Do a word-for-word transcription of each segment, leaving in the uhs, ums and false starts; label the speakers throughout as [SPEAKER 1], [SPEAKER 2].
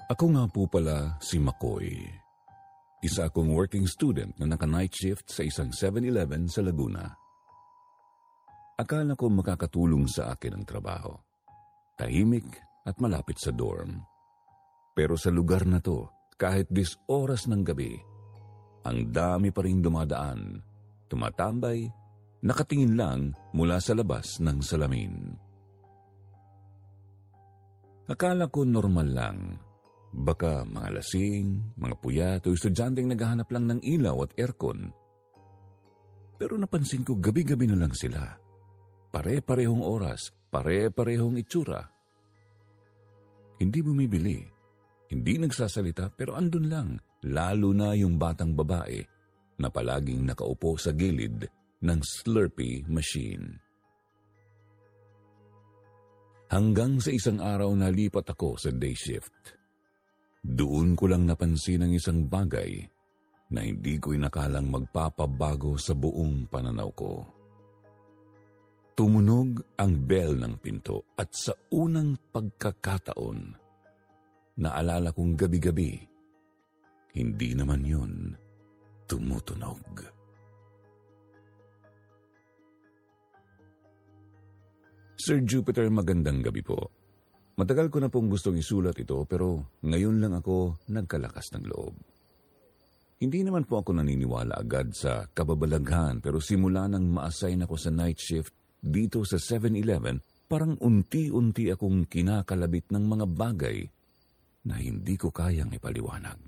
[SPEAKER 1] Ako nga po pala si McCoy. Isa akong working student na naka-night shift sa isang seven eleven sa Laguna. Akala ko makakatulong sa akin ang trabaho. Tahimik at malapit sa dorm. Pero sa lugar na to, kahit dis oras ng gabi, ang dami pa rin dumadaan, tumatambay, nakatingin lang mula sa labas ng salamin. Akala ko normal lang. Baka mga lasing, mga puyat o estudyanteng naghahanap lang ng ilaw at aircon. Pero napansin ko gabi-gabi na lang sila. Pare-parehong oras, pare-parehong itsura. Hindi bumibili, hindi nagsasalita pero andun lang, lalo na yung batang babae na palaging nakaupo sa gilid ng Slurpee machine. Hanggang sa isang araw na lipat ako sa day shift. Doon ko lang napansin ang isang bagay na hindi ko inakalang magpapabago sa buong pananaw ko. Tumunog ang bell ng pinto at sa unang pagkakataon, naalala kong gabi-gabi, hindi naman yun tumutunog. Sir Jupiter, magandang gabi po. Matagal ko na pong gustong isulat ito pero ngayon lang ako nagkalakas ng loob. Hindi naman po ako naniniwala agad sa kababalaghan pero simula nang ma-assign ako sa night shift dito sa seven eleven, parang unti-unti akong kinakalabit ng mga bagay na hindi ko kayang ipaliwanag.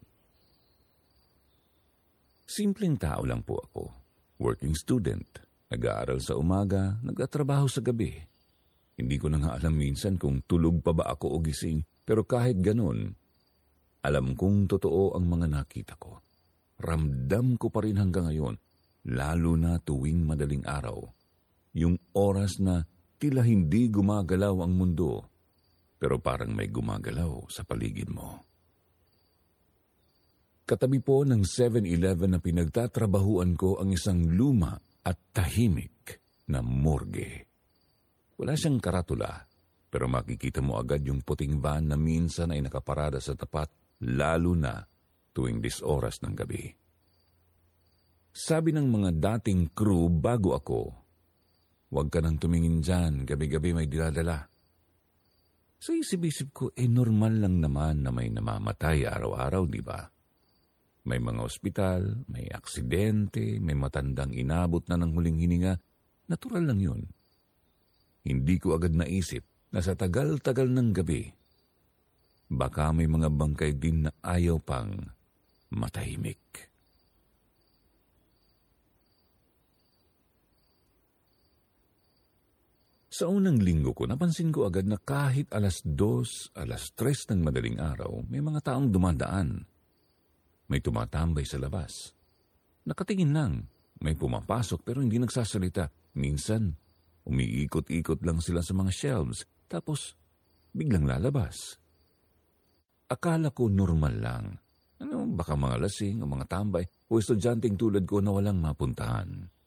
[SPEAKER 1] Simpleng tao lang po ako, working student, nag-aaral sa umaga, nagtatrabaho sa gabi. Hindi ko na nga alam minsan kung tulog pa ba ako o gising, pero kahit ganun, alam kong totoo ang mga nakita ko. Ramdam ko pa rin hanggang ngayon, lalo na tuwing madaling araw. Yung oras na tila hindi gumagalaw ang mundo, pero parang may gumagalaw sa paligid mo. Katabi po ng seven eleven na pinagtatrabahuan ko ang isang luma at tahimik na morgue. Wala siyang karatula, pero makikita mo agad yung puting van na minsan ay nakaparada sa tapat, lalo na tuwing dis oras ng gabi. Sabi ng mga dating crew bago ako, huwag ka nang tumingin dyan, gabi-gabi may diladala. Sa isip-isip ko, eh normal lang naman na may namamatay araw-araw, di ba? May mga ospital, may aksidente, may matandang inabot na ng huling hininga, natural lang yun. Hindi ko agad naisip na sa tagal-tagal ng gabi, baka may mga bangkay din na ayaw pang matahimik. Sa unang linggo ko, napansin ko agad na kahit alas dos, alas tres ng madaling araw, may mga taong dumadaan. May tumatambay sa labas. Nakatingin lang, may pumapasok pero hindi nagsasalita. Minsan, umiikot-ikot lang sila sa mga shelves, tapos biglang lalabas. Akala ko normal lang. Ano, baka mga lasing o mga tambay o estudyanteng tulad ko na walang mapuntahan.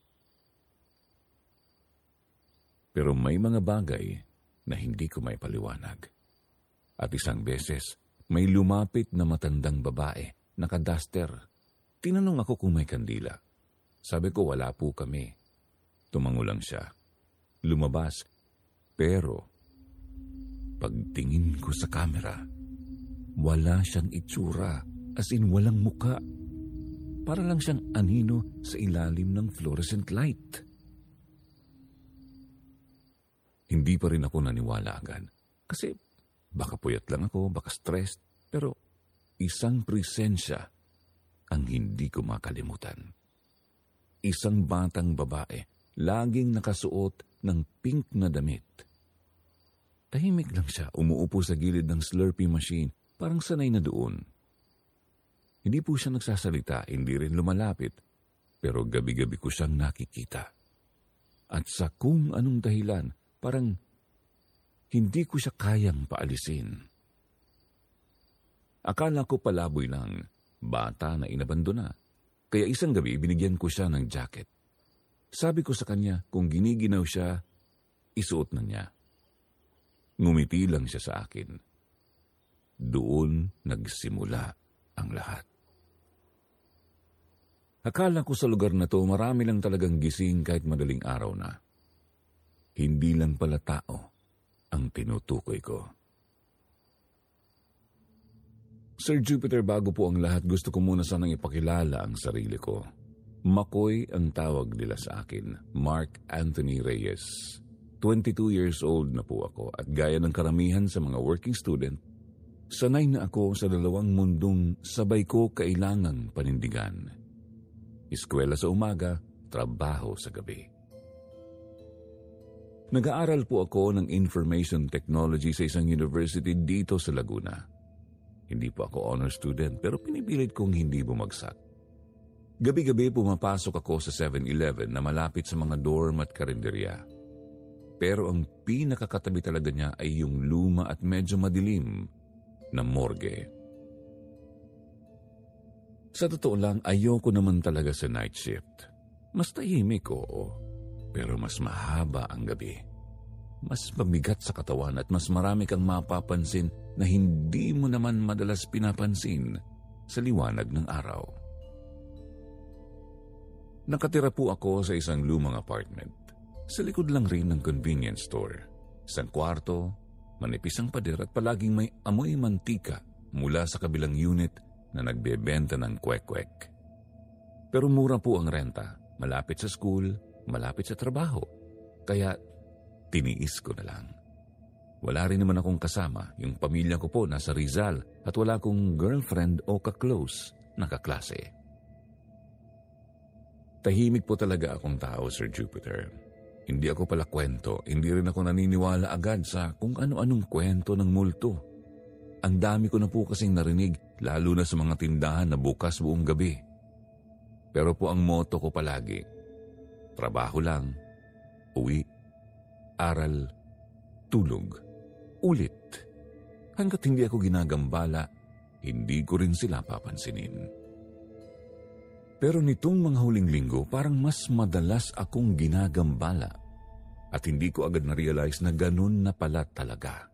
[SPEAKER 1] Pero may mga bagay na hindi ko may paliwanag. At isang beses, may lumapit na matandang babae, naka-duster. Tinanong ako kung may kandila. Sabi ko wala po kami. Tumango lang siya. Lumabas, pero pagtingin ko sa camera, wala siyang itsura, as in walang muka. Para lang siyang anino sa ilalim ng fluorescent light. Hindi pa rin ako naniwala agad, kasi baka puyat lang ako, baka stressed, pero isang presensya ang hindi ko makalimutan. Isang batang babae, laging nakasuot ng pink na damit. Tahimik lang siya, umuupo sa gilid ng Slurpee machine, parang sanay na doon. Hindi po siya nagsasalita, hindi rin lumalapit, pero gabi-gabi ko siyang nakikita. At sa kung anong dahilan, parang hindi ko siya kayang paalisin. Akala ko palaboy lang, bata na inabandona, kaya isang gabi binigyan ko siya ng jacket. Sabi ko sa kanya kung giniginaw siya, isuot na niya. Ngumiti lang siya sa akin. Doon nagsimula ang lahat. Akala ko sa lugar na to marami lang talagang gising kahit madaling araw na. Hindi lang pala tao ang tinutukoy ko. Sir Jupiter, bago po ang lahat, gusto ko muna sanang ipakilala ang sarili ko. McCoy ang tawag nila sa akin, Mark Anthony Reyes. twenty-two years old na po ako at gaya ng karamihan sa mga working student, sanay na ako sa dalawang mundong sabay ko kailangang panindigan. Eskwela sa umaga, trabaho sa gabi. Nag-aaral po ako ng Information Technology sa isang university dito sa Laguna. Hindi po ako honor student pero pinipilit kong hindi bumagsak. Gabi-gabi pumapasok ako sa seven eleven na malapit sa mga dorm at karinderya. Pero ang pinakakatabi talaga niya ay yung luma at medyo madilim na morgue. Sa totoo lang, ayoko naman talaga sa night shift. Mas tahimik, oo, pero mas mahaba ang gabi. Mas mabigat sa katawan at mas marami kang mapapansin na hindi mo naman madalas pinapansin sa liwanag ng araw. Nakatira po ako sa isang lumang apartment. Sa likod lang rin ng convenience store. Isang kwarto, manipis ang pader at palaging may amoy mantika mula sa kabilang unit na nagbebenta ng kwek-kwek. Pero mura po ang renta, malapit sa school, malapit sa trabaho. Kaya tiniis ko na lang. Wala rin naman akong kasama, yung pamilya ko po nasa Rizal at wala akong girlfriend o ka-close na kaklase. Tahimik po talaga akong tao, Sir Jupiter. Hindi ako pala kwento, hindi rin ako naniniwala agad sa kung ano-anong kwento ng multo. Ang dami ko na po kasing narinig, lalo na sa mga tindahan na bukas buong gabi. Pero po ang motto ko palagi, trabaho lang, uwi, aral, tulog, ulit. Hanggat hindi ako ginagambala, hindi ko rin sila papansinin. Pero nitong mga huling linggo, parang mas madalas akong ginagambala at hindi ko agad na-realize na ganun na pala talaga.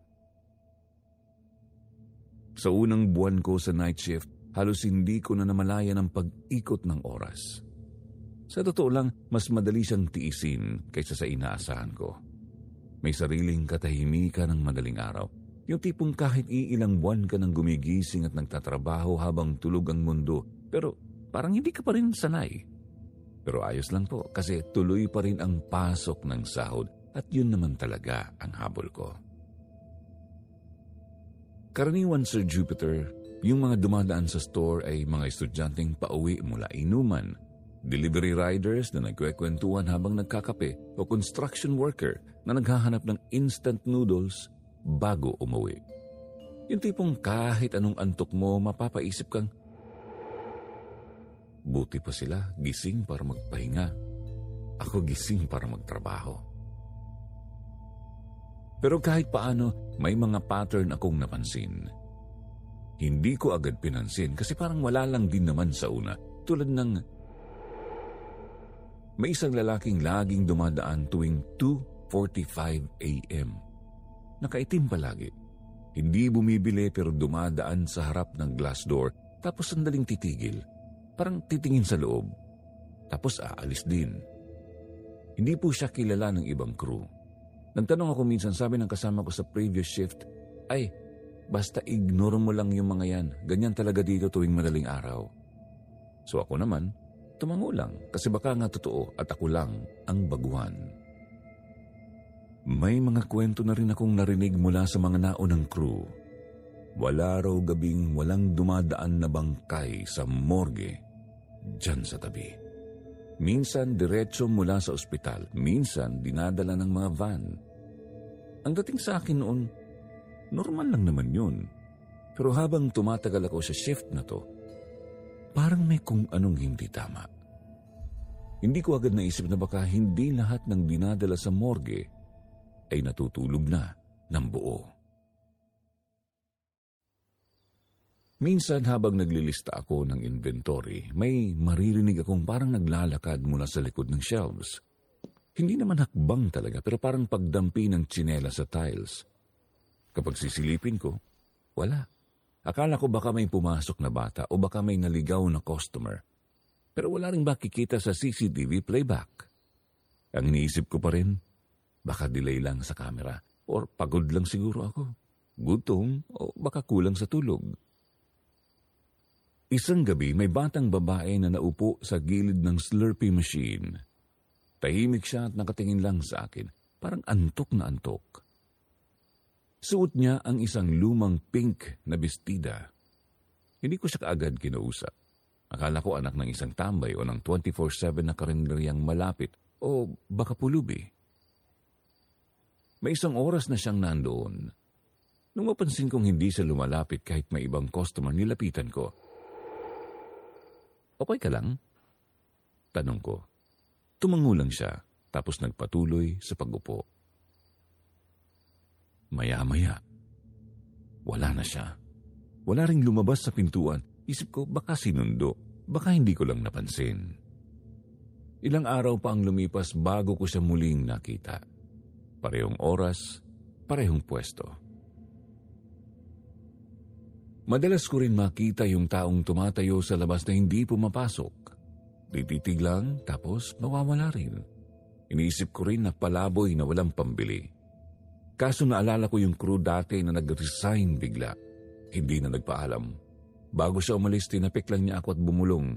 [SPEAKER 1] Sa unang buwan ko sa night shift, halos hindi ko na namalayan ang pag-ikot ng oras. Sa totoo lang, mas madali siyang tiisin kaysa sa inaasahan ko. May sariling katahimikan ng madaling araw. Yung tipong kahit iilang buwan ka nang gumigising at nagtatrabaho habang tulog ang mundo, pero parang hindi ka pa rin sanay. Pero ayos lang po kasi tuloy pa rin ang pasok ng sahod at yun naman talaga ang habol ko. Karaniwan, Sir Jupiter, yung mga dumadaan sa store ay mga estudyanteng pauwi mula inuman, delivery riders na nagkwekwentuhan habang nagkakape o construction worker na naghahanap ng instant noodles bago umuwi. Yung tipong kahit anong antok mo, mapapaisip kang, buti pa sila, gising para magpahinga. Ako gising para magtrabaho. Pero kahit paano, may mga pattern akong napansin. Hindi ko agad pinansin kasi parang wala lang din naman sa una. Tulad ng may isang lalaking laging dumadaan tuwing two forty-five a.m. Nakaitim palagi. Hindi bumibili pero dumadaan sa harap ng glass door tapos sandaling titigil. Parang titingin sa loob, tapos aalis din. Hindi po siya kilala ng ibang crew. Nagtanong ako minsan, sabi ng kasama ko sa previous shift, ay, basta ignore mo lang yung mga yan. Ganyan talaga dito tuwing madaling araw. So ako naman, tumango lang kasi baka nga totoo at ako lang ang baguhan. May mga kwento na rin akong narinig mula sa mga naunang crew. Wala raw gabing walang dumadaan na bangkay sa morgue diyan sa tabi. Minsan diretso mula sa ospital, minsan dinadala ng mga van. Ang dating sa akin noon, normal lang naman yun. Pero habang tumatagal ako sa shift na to, parang may kung anong hindi tama. Hindi ko agad naisip na baka hindi lahat ng dinadala sa morgue ay natutulog na ng buo. Minsan habang naglilista ako ng inventory, may maririnig akong parang naglalakad mula sa likod ng shelves. Hindi naman hakbang talaga pero parang pagdampi ng tsinela sa tiles. Kapag sisilipin ko, wala. Akala ko baka may pumasok na bata o baka may naligaw na customer. Pero wala rin makikita sa C C T V playback. Ang iniisip ko pa rin, baka delay lang sa camera or pagod lang siguro ako. Gutom o baka kulang sa tulog. Isang gabi may batang babae na naupo sa gilid ng Slurpee machine. Tahimik siya at nakatingin lang sa akin, parang antok na antok. Suot niya ang isang lumang pink na bestida. Hindi ko siya kaagad kinausap. Akala ko anak ng isang tambay o ng twenty-four seven na karinderyang malapit o baka pulubi. May isang oras na siyang nandoon. Nung mapansin kong hindi siya lumalapit kahit may ibang customer, nilapitan ko. Okay ka lang? Tanong ko. Tumango lang siya, tapos nagpatuloy sa pag-upo. Maya-maya, wala na siya. Wala ring lumabas sa pintuan. Isip ko, baka sinundo. Baka hindi ko lang napansin. Ilang araw pa ang lumipas bago ko siya muling nakita. Parehong oras, parehong pwesto. Madalas ko rin makita yung taong tumatayo sa labas na hindi pumapasok. Tititig lang, tapos mawawala rin. Iniisip ko rin na palaboy na walang pambili. Kaso naalala ko yung crew dati na nag-resign bigla. Hindi na nagpaalam. Bago siya umalis, tinapik lang niya ako at bumulong.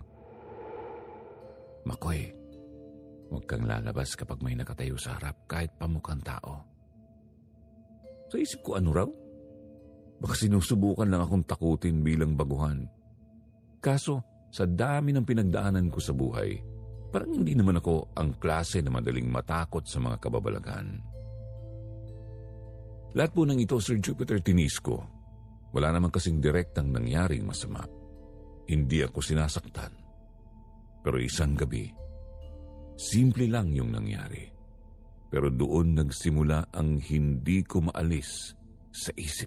[SPEAKER 1] Makoy, huwag kang lalabas kapag may nakatayo sa harap kahit pamukhang tao. Sa isip ko, ano raw? Baka sinusubukan lang akong takutin bilang baguhan. Kaso, sa dami ng pinagdaanan ko sa buhay, parang hindi naman ako ang klase na madaling matakot sa mga kababalagan. Lahat po ng ito, Sir Jupiter, tinis ko. Wala naman kasing direktang nangyaring masama. Hindi ako sinasaktan. Pero isang gabi, simple lang yung nangyari. Pero doon nagsimula ang hindi ko maalis sa isip.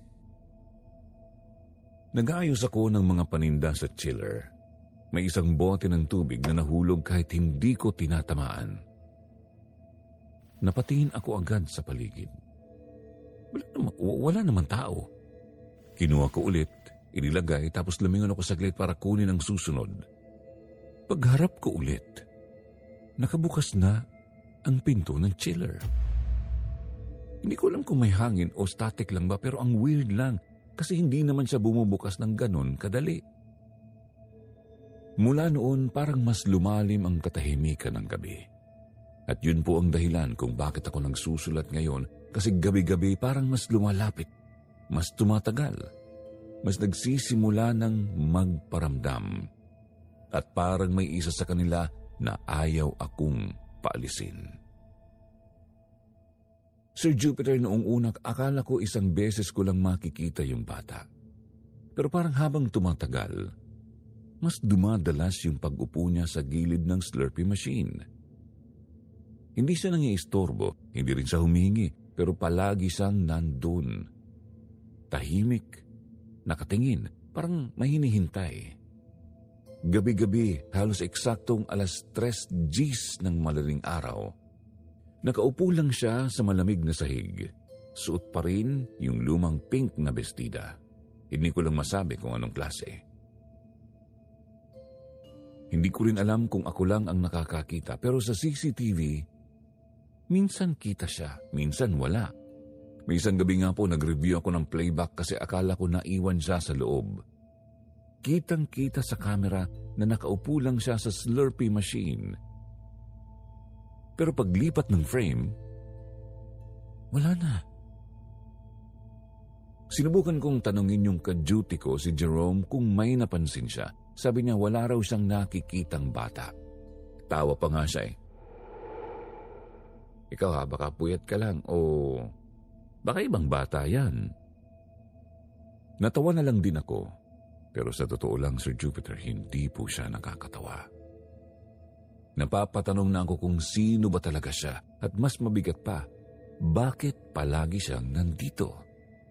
[SPEAKER 1] Nag-aayos ako ng mga paninda sa chiller. May isang bote ng tubig na nahulog kahit hindi ko tinatamaan. Napatingin ako agad sa paligid. Wala naman, wala naman tao. Kinuha ko ulit, inilagay, tapos lumingon ako saglit para kunin ang susunod. Pagharap ko ulit, nakabukas na ang pinto ng chiller. Hindi ko alam kung may hangin o static lang ba, pero ang weird lang kasi hindi naman siya bumubukas ng ganon kadali. Mula noon, parang mas lumalim ang katahimikan ng gabi. At yun po ang dahilan kung bakit ako nagsusulat ngayon, kasi gabi-gabi parang mas lumalapit, mas tumatagal, mas nagsisimula ng magparamdam. At parang may isa sa kanila na ayaw akong paalisin. Sir Jupiter, noong una, akala ko isang beses ko lang makikita yung bata. Pero parang habang tumatagal, mas dumadalas yung pag-upo niya sa gilid ng Slurpee machine. Hindi siya nangiistorbo, hindi rin siya humingi, pero palagi siyang nandun. Tahimik, nakatingin, parang may hinihintay. Gabi-gabi, halos eksaktong alas tres Gs ng malaling araw, nakaupo lang siya sa malamig na sahig. Suot pa rin yung lumang pink na bestida. Hindi ko lang masabi kung anong klase. Hindi ko rin alam kung ako lang ang nakakakita, pero sa C C T V, minsan kita siya, minsan wala. May isang gabi nga po nag-review ako ng playback kasi akala ko naiwan siya sa loob. Kitang-kita sa camera na nakaupo lang siya sa Slurpee machine. Pero paglipat ng frame, wala na. Sinubukan kong tanungin yung ka-duty ko si Jerome kung may napansin siya. Sabi niya wala raw siyang nakikitang bata. Tawa pa nga siya eh. Ikaw ha, baka puyat ka lang o baka ibang bata yan. Natawa na lang din ako, pero sa totoo lang, Sir Jupiter, hindi po siya nakakatawa. Napapatanong na ako kung sino ba talaga siya at mas mabigat pa, bakit palagi siyang nandito?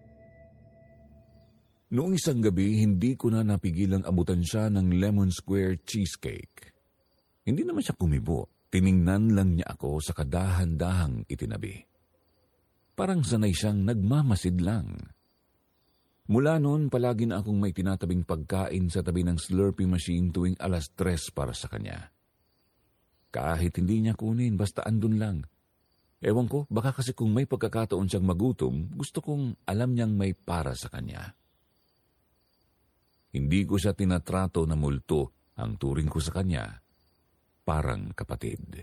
[SPEAKER 1] Noong isang gabi, hindi ko na napigilang abutan siya ng lemon square cheesecake. Hindi naman siya kumibo. Tiningnan lang niya ako sa kadahan-dahang itinabi. Parang sanay siyang nagmamasid lang. Mula noon, palagi na akong may tinatabing pagkain sa tabi ng Slurpee machine tuwing alas tres para sa kanya. Kahit hindi niya kunin, basta andun lang. Ewan ko, baka kasi kung may pagkakataon siyang magutom, gusto kong alam niyang may para sa kanya. Hindi ko siya tinatrato na multo, ang turing ko sa kanya, parang kapatid.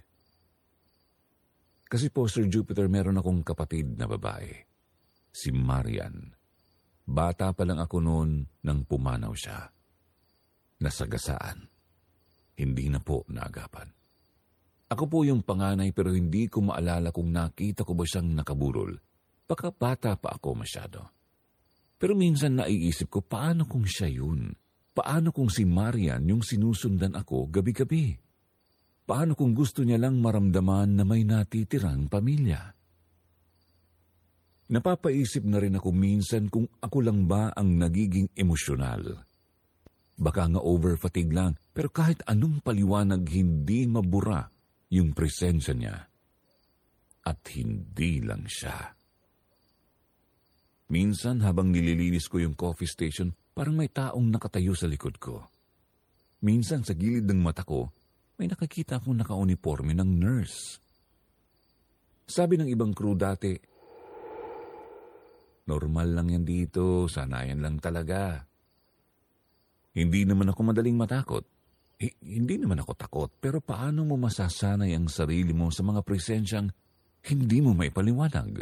[SPEAKER 1] Kasi po, Sir Jupiter, meron akong kapatid na babae, si Marian. Bata pa lang ako noon nang pumanaw siya. Nasagasaan. Hindi na po naagapan. Ako po yung panganay pero hindi ko maalala kung nakita ko ba siyang nakaburol. Baka bata pa ako masyado. Pero minsan naiisip ko, paano kung siya yun? Paano kung si Marian yung sinusundan ako gabi-gabi? Paano kung gusto niya lang maramdaman na may natitirang pamilya? Napapaisip na rin ako minsan kung ako lang ba ang nagiging emosyonal. Baka nga over-fatigue lang, pero kahit anong paliwanag hindi mabura yung presensya niya. At hindi lang siya. Minsan habang nililinis ko yung coffee station, parang may taong nakatayo sa likod ko. Minsan sa gilid ng mata ko, may nakakita akong naka-uniforme ng nurse. Sabi ng ibang crew dati, normal lang yan dito, sanayan lang talaga. Hindi naman ako madaling matakot. Eh, hindi naman ako takot, pero paano mo masasanay ang sarili mo sa mga presensyang hindi mo maipaliwanag?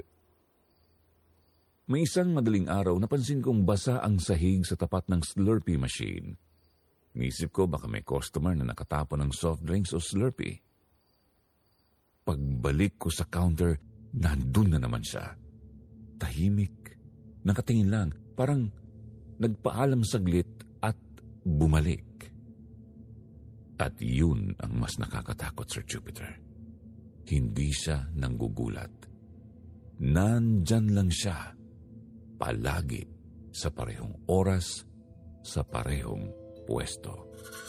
[SPEAKER 1] May isang madaling araw, napansin kong basa ang sahig sa tapat ng Slurpee machine. Nisip ko baka may customer na nakatapon ng soft drinks o Slurpee. Pagbalik ko sa counter, nandun na naman siya. Tahimik. Nakatingin lang, parang nagpaalam saglit at bumalik. At yun ang mas nakakatakot, Sir Jupiter. Hindi siya nanggugulat. Nandyan lang siya, palagi sa parehong oras, sa parehong pwesto.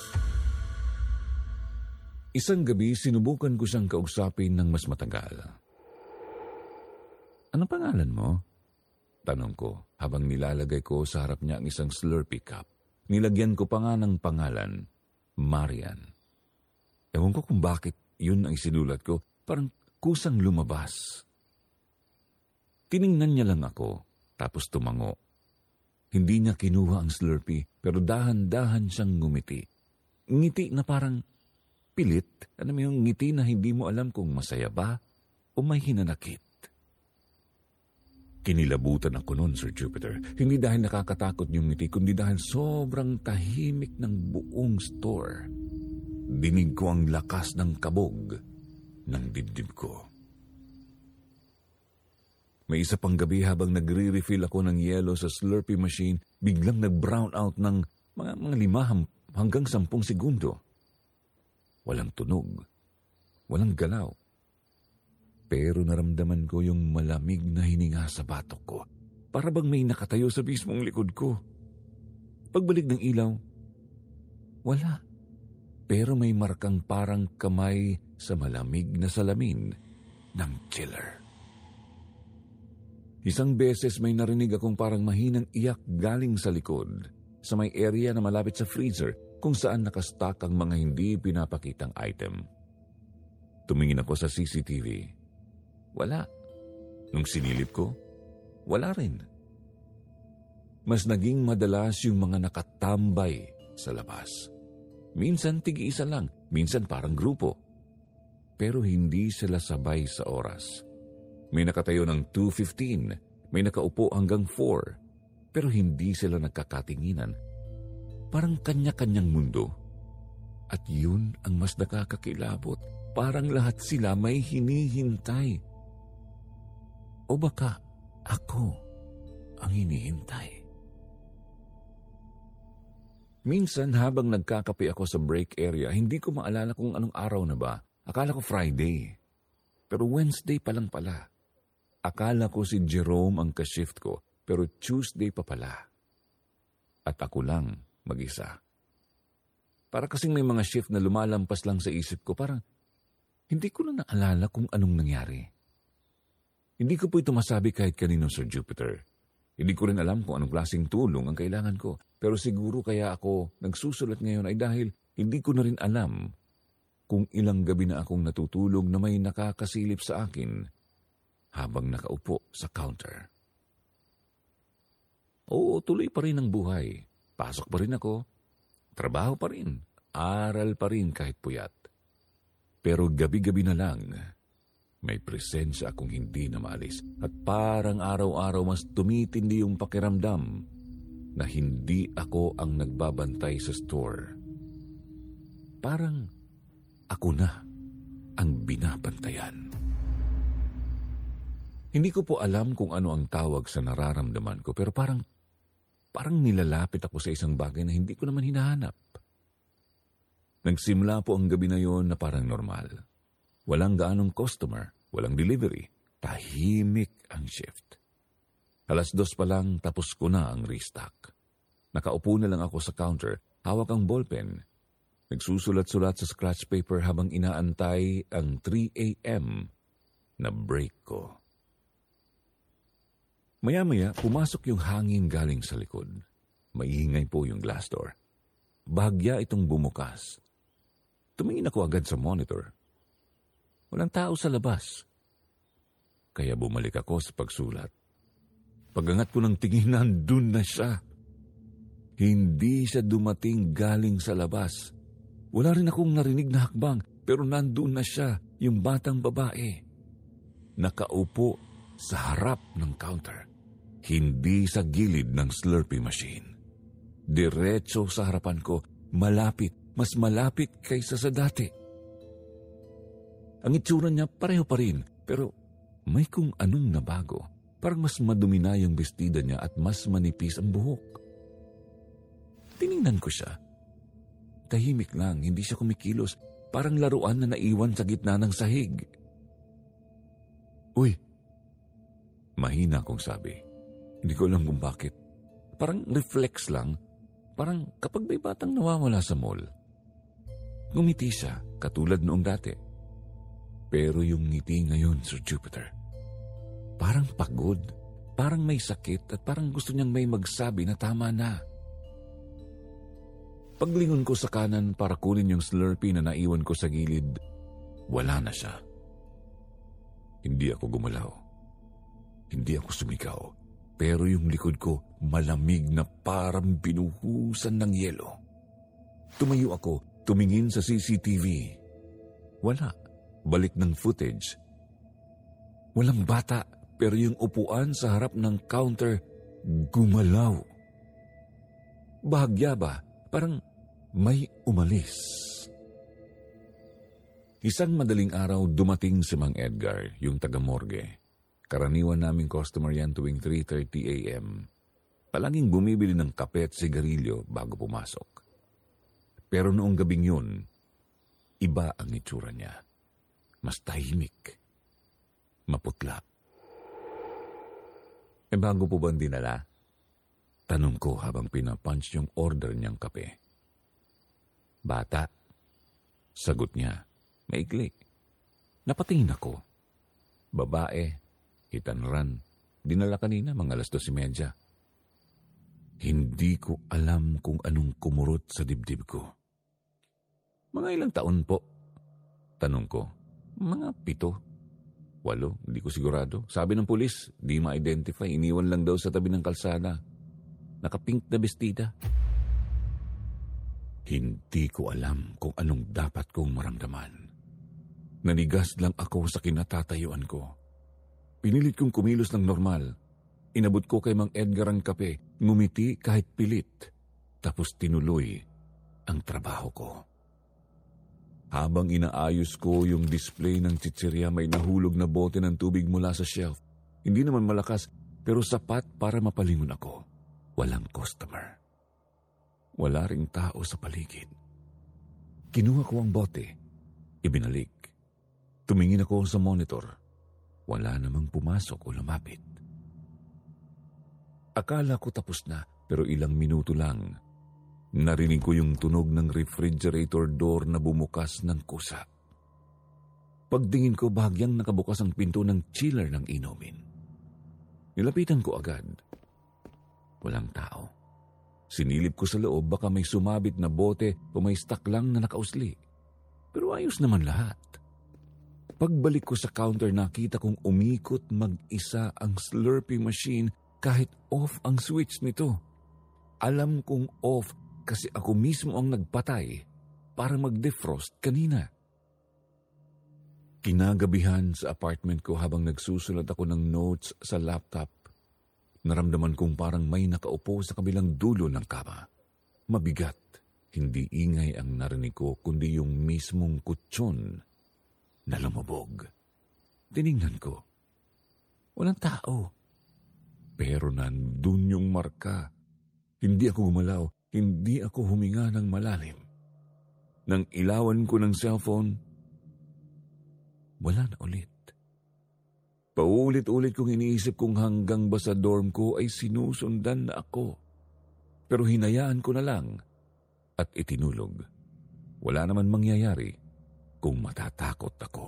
[SPEAKER 1] Isang gabi, sinubukan ko siyang kausapin ng mas matagal. Anong pangalan mo? Tanong ko habang nilalagay ko sa harap niya ang isang Slurpee cup. Nilagyan ko pa nga ng pangalan, Marian. Ewan ko kung bakit yun ang isinulat ko, parang kusang lumabas. Tiningnan niya lang ako, tapos tumango. Hindi niya kinuha ang Slurpee, pero dahan-dahan siyang ngumiti. Ngiti na parang pilit, alam mo yung ngiti na hindi mo alam kung masaya ba o may hinanakit. Kinilabutan ako noon, Sir Jupiter. Hindi dahil nakakatakot yung ngiti, kundi dahil sobrang tahimik ng buong store. Dinig ko ang lakas ng kabog ng dibdib ko. May isa pang gabi habang nagre-refill ako ng yelo sa Slurpee machine, biglang nag-brown out ng mga, mga lima hanggang sampung segundo. Walang tunog, walang galaw. Pero naramdaman ko yung malamig na hininga sa batok ko. Para bang may nakatayo sa mismong likod ko. Pagbalik ng ilaw, wala. Pero may markang parang kamay sa malamig na salamin ng chiller. Isang beses may narinig akong parang mahinang iyak galing sa likod, sa may area na malapit sa freezer kung saan nakastock ang mga hindi pinapakitang item. Tumingin ako sa C C T V. Wala. Nung sinilip ko, wala rin. Mas naging madalas yung mga nakatambay sa labas. Minsan tig-isa lang, minsan parang grupo. Pero hindi sila sabay sa oras. May nakatayo ng two fifteen, may nakaupo hanggang four, pero hindi sila nagkakatinginan. Parang kanya-kanyang mundo. At yun ang mas nakakakilabot. Parang lahat sila may hinihintay. O baka ako ang hinihintay. Minsan habang nagkakape ako sa break area, hindi ko maalala kung anong araw na ba. Akala ko Friday. Pero Wednesday pa lang pala. Akala ko si Jerome ang ka-shift ko, pero Tuesday pa pala. At ako lang mag-isa. Para kasing may mga shift na lumalampas lang sa isip ko, parang hindi ko na naalala kung anong nangyari. Hindi ko po ito masabi kahit kanino, Sir Jupiter. Hindi ko rin alam kung anong klaseng tulong ang kailangan ko. Pero siguro kaya ako nagsusulat ngayon ay dahil hindi ko na rin alam kung ilang gabi na akong natutulog na may nakakasilip sa akin habang nakaupo sa counter. Oo, tuloy pa rin ang buhay. Pasok pa rin ako. Trabaho pa rin. Aral pa rin kahit puyat. Pero gabi-gabi na lang, may presensya akong hindi na maalis. At parang araw-araw mas tumitindi yung pakiramdam na hindi ako ang nagbabantay sa store. Parang ako na ang binabantayan. Hindi ko po alam kung ano ang tawag sa nararamdaman ko, pero parang, parang nilalapit ako sa isang bagay na hindi ko naman hinahanap. Nagsimula po ang gabi na yon na parang normal. Walang gaanong customer, walang delivery, tahimik ang shift. Alas dos pa lang tapos ko na ang restock. Nakaupo na lang ako sa counter, hawak ang ballpen. Nagsusulat-sulat sa scratch paper habang inaantay ang three a.m. na break ko. Maya-maya, pumasok yung hangin galing sa likod. Maingay po yung glass door. Bahagya itong bumukas. Tumingin ako agad sa monitor. Walang tao sa labas. Kaya bumalik ako sa pagsulat. Pagangat ko ng tingin, nandun na siya. Hindi siya dumating galing sa labas. Wala rin akong narinig na hakbang, pero nandun na siya, yung batang babae. Nakaupo sa harap ng counter. Hindi sa gilid ng Slurpee machine. Diretso sa harapan ko, malapit, mas malapit kaysa sa dati. Ang itsura niya pareho pa rin, pero may kung anong nabago. Parang mas madumi na yung bestida niya at mas manipis ang buhok. Tiningnan ko siya. Tahimik lang, hindi siya kumikilos. Parang laruan na naiwan sa gitna ng sahig. Uy! Mahina kong sabi. Hindi ko alam kung bakit. Parang reflex lang. Parang kapag may batang nawawala sa mall. Ngumiti siya, katulad noong dati. Pero yung ngiti ngayon, Sir Jupiter, parang pagod, parang may sakit at parang gusto niyang may magsabi na tama na. Paglingon ko sa kanan para kunin yung Slurpee na naiwan ko sa gilid, wala na siya. Hindi ako gumalaw. Hindi ako sumigaw. Pero yung likod ko malamig na parang binuhusan ng yelo. Tumayo ako, tumingin sa C C T V. Wala. Balik ng footage. Walang bata, pero yung upuan sa harap ng counter gumalaw. Bahagya ba? Parang may umalis. Isang madaling araw dumating si Mang Edgar, yung taga-morgue. Karaniwan naming customer yan tuwing three thirty a.m. Palaging bumibili ng kape at sigarilyo bago pumasok. Pero noong gabing yun, iba ang itsura niya. Mas tahimik. Maputla. E bago po ba dinala? Tanong ko habang pinapunch yung order niyang kape. Bata. Sagot niya. Maikli. Napatingin ako. Babae. Itanran. Dinala kanina mga alas dos imedya. Hindi ko alam kung anong kumurot sa dibdib ko. Mga ilang taon po? Tanong ko. Mga pito. Walo, hindi ko sigurado. Sabi ng pulis, di ma-identify. Iniwan lang daw sa tabi ng kalsada. Nakapink na bestida. Hindi ko alam kung anong dapat kong maramdaman. Nanigas lang ako sa kinatatayuan ko. Pinilit kong kumilos ng normal. Inabot ko kay Mang Edgar ang kape. Ngumiti kahit pilit. Tapos tinuloy ang trabaho ko. Habang inaayos ko yung display ng chichirya, may nahulog na bote ng tubig mula sa shelf. Hindi naman malakas, pero sapat para mapalingon ako. Walang customer. Wala ring tao sa paligid. Kinuha ko ang bote. Ibinalik. Tumingin ako sa monitor. Wala namang pumasok o lumapit. Akala ko tapos na, pero ilang minuto lang. Narinig ko yung tunog ng refrigerator door na bumukas ng kusa. Pagtingin ko, bahagyang nakabukas ang pinto ng chiller ng inumin. Nilapitan ko agad. Walang tao. Sinilip ko sa loob, baka may sumabit na bote o may stock lang na nakausli. Pero ayos naman lahat. Pagbalik ko sa counter, nakita kong umikot mag-isa ang Slurpee machine kahit off ang switch nito. Alam kong off kasi ako mismo ang nagpatay para mag-defrost kanina. Kinagabihan sa apartment ko habang nagsusulat ako ng notes sa laptop, naramdaman kong parang may nakaupo sa kabilang dulo ng kama. Mabigat, hindi ingay ang narinig ko kundi yung mismong kutsyon na lumubog. Tiningnan ko. Walang tao. Pero nandun yung marka. Hindi ako gumalaw, hindi ako huminga ng malalim. Nang ilawan ko ng cellphone, wala na ulit. Paulit-ulit kong iniisip kung hanggang ba sa dorm ko ay sinusundan na ako. Pero hinayaan ko na lang at itinulog. Wala naman mangyayari kung matatakot ako.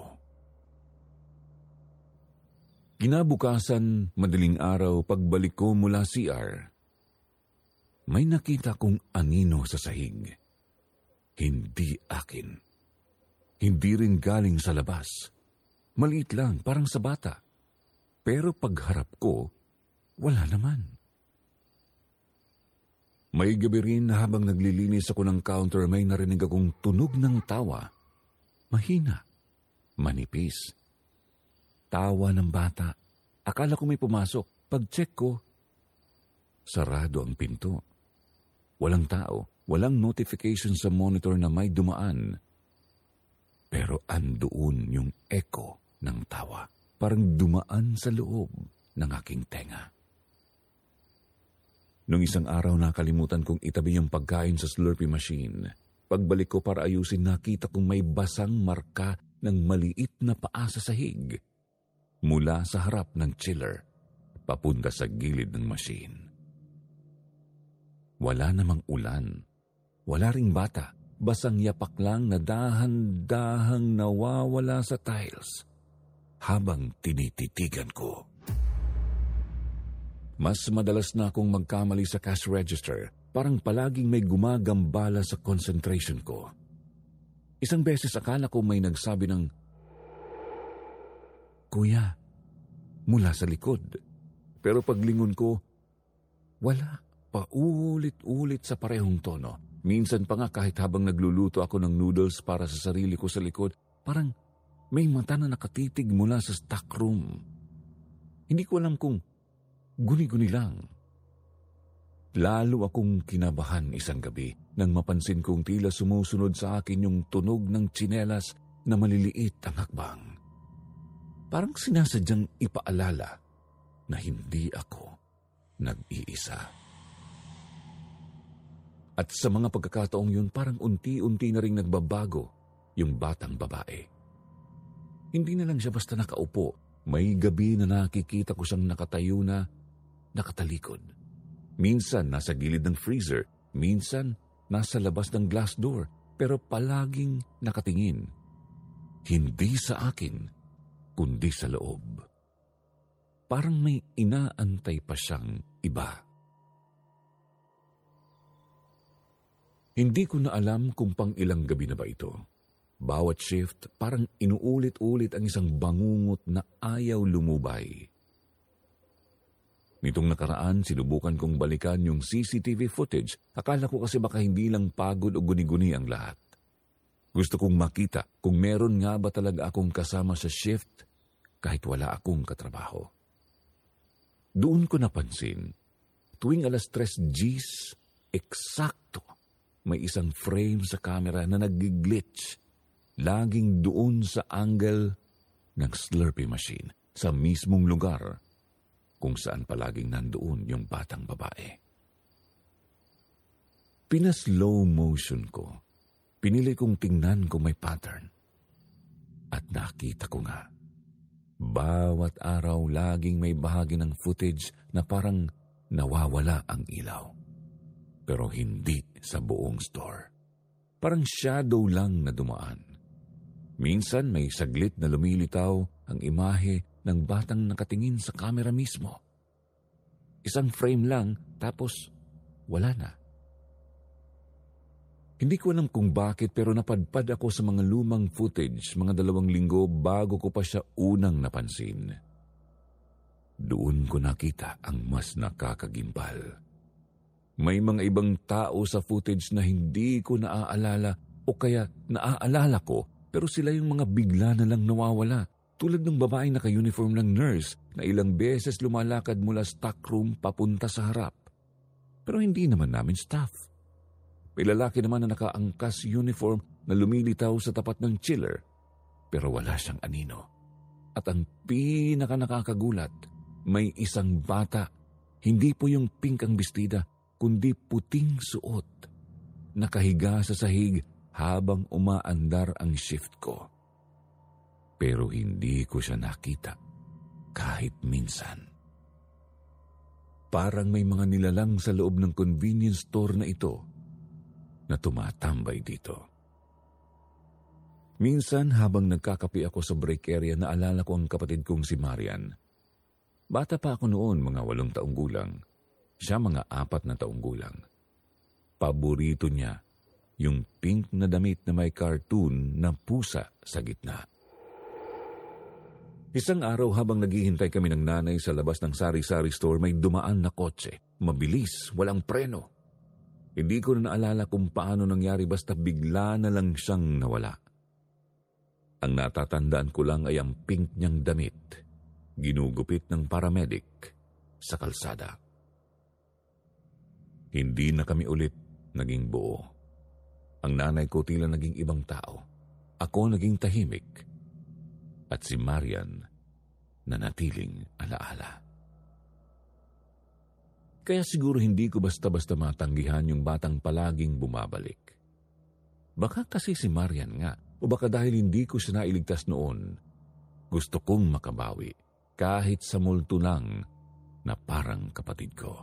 [SPEAKER 1] Kinabukasan, madaling araw, pagbalik ko mula C R, may nakita kong anino sa sahig. Hindi akin. Hindi rin galing sa labas. Maliit lang, parang sa bata. Pero pagharap ko, wala naman. May gabi rin na habang naglilinis ako ng counter, may narinig akong tunog ng tawa. Mahina, manipis. Tawa ng bata. Akala ko may pumasok. Pag-check ko, sarado ang pinto. Walang tao, walang notification sa monitor na may dumaan. Pero andoon yung echo ng tawa. Parang dumaan sa loob ng aking tenga. Nung isang araw, nakalimutan kong itabi yung pagkain sa Slurpee machine. Pagbalik ko para ayusin, nakita kong may basang marka ng maliit na paa sa sahig. Mula sa harap ng chiller, papunta sa gilid ng machine. Wala namang ulan. Wala ring bata. Basang yapak lang na dahan-dahang nawawala sa tiles habang tinititigan ko. Mas madalas na akong magkamali sa cash register. Parang palaging may gumagambala sa concentration ko. Isang beses akala ko may nagsabi ng, "Kuya," mula sa likod. Pero paglingon ko, wala. Paulit-ulit sa parehong tono. Minsan pa nga kahit habang nagluluto ako ng noodles para sa sarili ko sa likod, parang may mata na nakatitig mula sa stock room. Hindi ko alam kung guni-guni lang. Lalo akong kinabahan isang gabi nang mapansin kong tila sumusunod sa akin yung tunog ng tsinelas na maliliit ang hakbang. Parang sinasadyang ipaalala na hindi ako nag-iisa. At sa mga pagkakataong yun, parang unti-unti na rin nagbabago yung batang babae. Hindi na lang siya basta nakaupo. May gabi na nakikita ko siyang nakatayo na nakatalikod. Minsan nasa gilid ng freezer, minsan nasa labas ng glass door, pero palaging nakatingin. Hindi sa akin, kundi sa loob. Parang may inaantay pa siyang iba. Hindi ko na alam kung pang ilang gabi na ba ito. Bawat shift, parang inuulit-ulit ang isang bangungot na ayaw lumubay. Nitong nakaraan, sinubukan kong balikan yung C C T V footage. Akala ko kasi baka hindi lang pagod o guni-guni ang lahat. Gusto kong makita kung meron nga ba talaga akong kasama sa shift kahit wala akong katrabaho. Doon ko napansin, tuwing alas tres G's, eksakto, may isang frame sa camera na nag-glitch, laging doon sa angle ng Slurpee machine, sa mismong lugar kung saan palaging nandoon yung batang babae. Pina-slow motion ko. Pinili kong tingnan kung may pattern. At nakita ko nga, bawat araw laging may bahagi ng footage na parang nawawala ang ilaw. Pero hindi sa buong store. Parang shadow lang na dumaan. Minsan may saglit na lumilitaw ang imahe ng batang nakatingin sa kamera mismo. Isang frame lang, tapos wala na. Hindi ko alam kung bakit pero napadpad ako sa mga lumang footage mga dalawang linggo bago ko pa siya unang napansin. Doon ko nakita ang mas nakakagimbal. May mga ibang tao sa footage na hindi ko naaalala o kaya naaalala ko pero sila yung mga bigla na lang nawawala. Tulad ng babaeng naka-uniform ng nurse na ilang beses lumalakad mula stockroom papunta sa harap. Pero hindi naman namin staff. May lalaki naman na nakaangkas uniform na lumilitaw sa tapat ng chiller. Pero wala siyang anino. At ang pinaka nakakagulat, may isang bata. Hindi po yung pink ang bestida, kundi puting suot. Nakahiga sa sahig habang umaandar ang shift ko. Pero hindi ko siya nakita kahit minsan. Parang may mga nilalang sa loob ng convenience store na ito na tumatambay dito. Minsan habang nagkakape ako sa break area, naalala ko ang kapatid kong si Marian. Bata pa ako noon, mga walong taong gulang. Siya mga apat na taong gulang. Paborito niya yung pink na damit na may cartoon na pusa sa gitna. Isang araw habang naghihintay kami ng nanay sa labas ng sari-sari store, may dumaan na kotse. Mabilis, walang preno. Hindi ko na naalala kung paano nangyari basta bigla na lang siyang nawala. Ang natatandaan ko lang ay ang pink niyang damit, ginugupit ng paramedic sa kalsada. Hindi na kami ulit naging buo. Ang nanay ko tila naging ibang tao. Ako naging tahimik. At si Marian na natiling alaala. Kaya siguro hindi ko basta-basta matanggihan yung batang palaging bumabalik. Baka kasi si Marian nga, o baka dahil hindi ko siya nailigtas noon, gusto kong makabawi kahit sa multo lang na parang kapatid ko.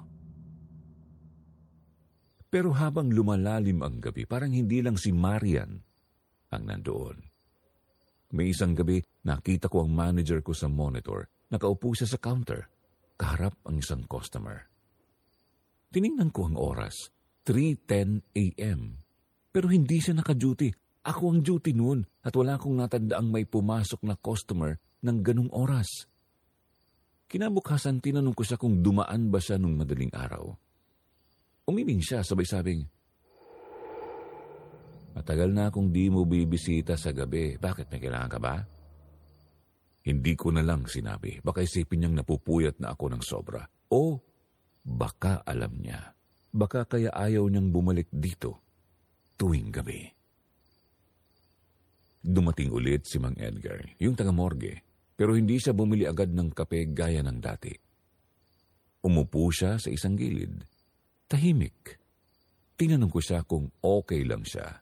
[SPEAKER 1] Pero habang lumalalim ang gabi, parang hindi lang si Marian ang nandoon. May isang gabi, nakita ko ang manager ko sa monitor. Nakaupo siya sa counter. Kaharap ang isang customer. Tiningnan ko ang oras. three ten a.m. Pero hindi siya naka-duty. Ako ang duty noon at wala akong natandaang may pumasok na customer ng ganung oras. Kinabukasan, tinanong ko siya kung dumaan ba siya nung madaling araw. Umiling siya, sabay-sabing, "Matagal na akong di mo bibisita sa gabi. Bakit, may kailangan ka ba?" Hindi ko na lang sinabi. Baka isipin niyang napupuyat na ako ng sobra. O baka alam niya. Baka kaya ayaw niyang bumalik dito tuwing gabi. Dumating ulit si Mang Edgar, yung taga-morgue. Pero hindi siya bumili agad ng kape gaya ng dati. Umupo siya sa isang gilid. Tahimik. Tinanong ko siya kung okay lang siya.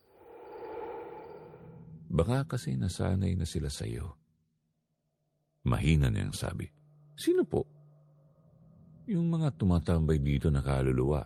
[SPEAKER 1] Baka kasi nasanay na sila sa iyo. Mahina niyang sabi. Sino po? Yung mga tumatambay dito na kaluluwa.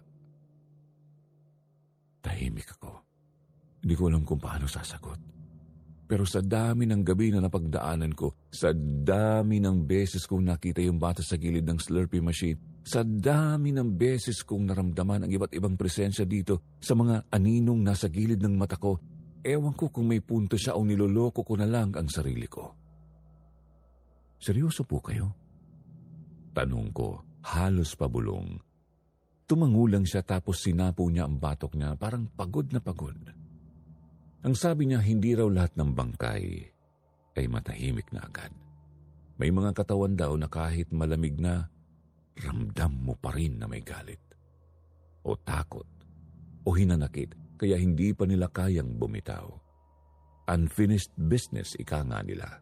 [SPEAKER 1] Tahimik ako. Hindi ko alam kung paano sasagot. Pero sa dami ng gabi na napagdaanan ko, sa dami ng beses kong nakita yung bata sa gilid ng Slurpee machine, sa dami ng beses kong naramdaman ang iba't ibang presensya dito sa mga aninong nasa gilid ng mata ko, ewan ko kung may punto siya o niloloko ko na lang ang sarili ko. Seryoso po kayo? Tanong ko, halos pabulong. Tumangulang siya tapos sinapo niya ang batok niya, parang pagod na pagod. Ang sabi niya, hindi raw lahat ng bangkay ay matahimik na agad. May mga katawan daw na kahit malamig na, ramdam mo pa rin na may galit, o takot, o hinanakit, kaya hindi pa nila kayang bumitaw. Unfinished business, ika nga nila.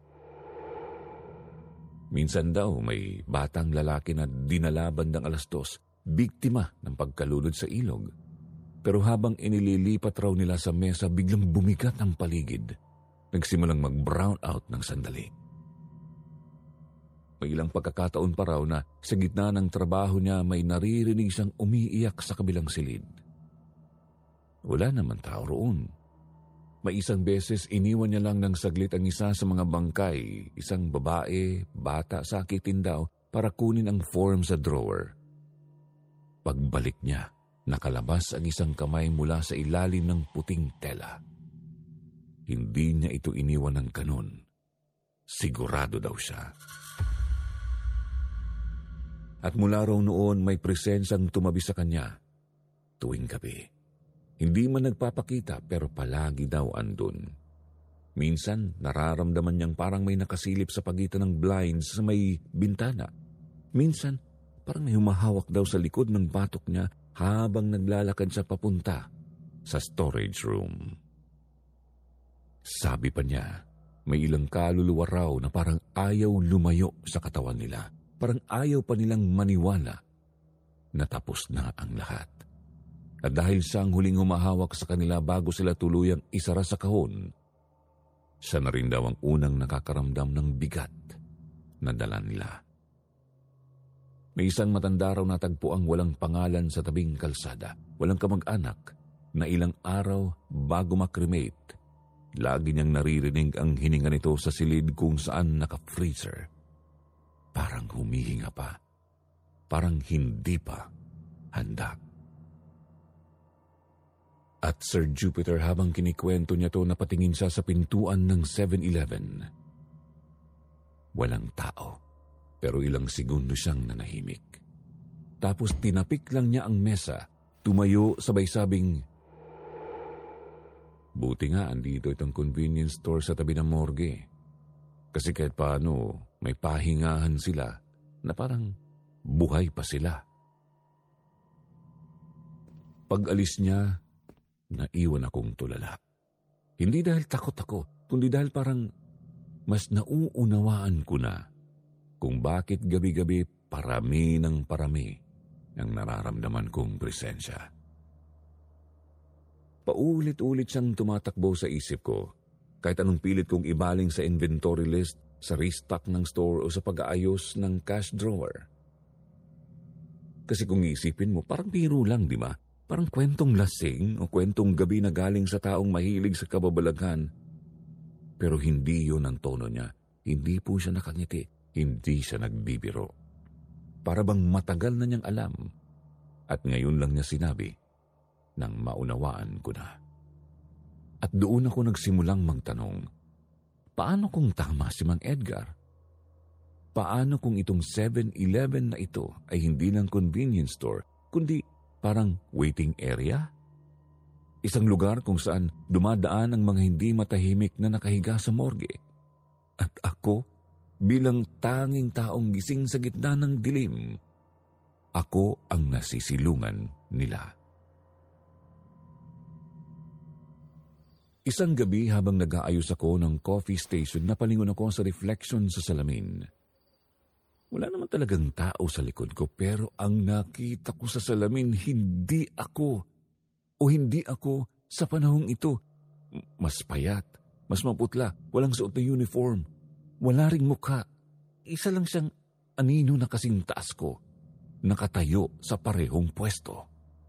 [SPEAKER 1] Minsan daw may batang lalaki na dinala bandang alas dos, biktima ng pagkalunod sa ilog. Pero habang inililipat raw nila sa mesa, biglang bumigat ang paligid. Nagsimulang mag-brown out ng sandali. May ilang pagkakataon pa raw na sa gitna ng trabaho niya may naririnig siyang umiiyak sa kabilang silid. Wala naman tao roon. May isang beses iniwan niya lang ng saglit ang isa sa mga bangkay, isang babae, bata, sakitin daw, para kunin ang form sa drawer. Pagbalik niya, nakalabas ang isang kamay mula sa ilalim ng puting tela. Hindi niya ito iniwan ng ganun. Sigurado daw siya. At mula raw noon may presensang tumabi sa kanya tuwing gabi. Hindi man nagpapakita pero palagi daw andun. Minsan nararamdaman niyang parang may nakasilip sa pagitan ng blinds sa may bintana. Minsan parang may humahawak daw sa likod ng batok niya habang naglalakad siya papunta sa storage room. Sabi pa niya, may ilang kaluluwa raw na parang ayaw lumayo sa katawan nila. Parang ayaw pa nilang maniwala na tapos na ang lahat. At dahil siya ang huling humahawak sa kanila bago sila tuluyang isara sa kahon, siya na rin daw ang unang nakakaramdam ng bigat na dala nila. May isang matanda raw natagpo ang walang pangalan sa tabing kalsada, walang kamag-anak, na ilang araw bago makremate, lagi niyang naririnig ang hininga nito sa silid kung saan naka-freezer. Parang humihinga pa. Parang hindi pa handa. At Sir Jupiter, habang kinikwento niya to, napatingin siya sa pintuan ng seven eleven. Walang tao, pero ilang segundo siyang nanahimik. Tapos tinapik lang niya ang mesa, tumayo sabay sabing, "Buti nga andito itong convenience store sa tabi ng morgue. Kasi kahit paano, may pahingahan sila na parang buhay pa sila." Pag-alis niya, naiwan akong tulala. Hindi dahil takot ako, kundi dahil parang mas nauunawaan ko na kung bakit gabi-gabi parami ng parami ang nararamdaman kong presensya. Paulit-ulit siyang tumatakbo sa isip ko, kahit anong pilit kong ibaling sa inventory list, sa restock ng store o sa pag-aayos ng cash drawer. Kasi kung iisipin mo, parang biro lang, di ba? Parang kwentong lasing o kwentong gabi na galing sa taong mahilig sa kababalaghan. Pero hindi yun ang tono niya. Hindi po siya nakangiti. Hindi siya nagbibiro. Para bang matagal na niyang alam at ngayon lang niya sinabi nang maunawaan ko na. At doon ako nagsimulang magtanong, paano kung tama si Mang Edgar? Paano kung itong seven eleven na ito ay hindi lang convenience store, kundi parang waiting area? Isang lugar kung saan dumadaan ang mga hindi matahimik na nakahiga sa morgue. At ako, bilang tanging taong gising sa gitna ng dilim, ako ang nasisilungan nila. Isang gabi habang nag-aayos ako ng coffee station, napalingon ako sa reflection sa salamin. Wala naman talagang tao sa likod ko, pero ang nakita ko sa salamin, hindi ako o hindi ako sa panahong ito. Mas payat, mas maputla, walang suot na uniform, wala ring mukha. Isa lang siyang anino na kasing taas ko, nakatayo sa parehong pwesto.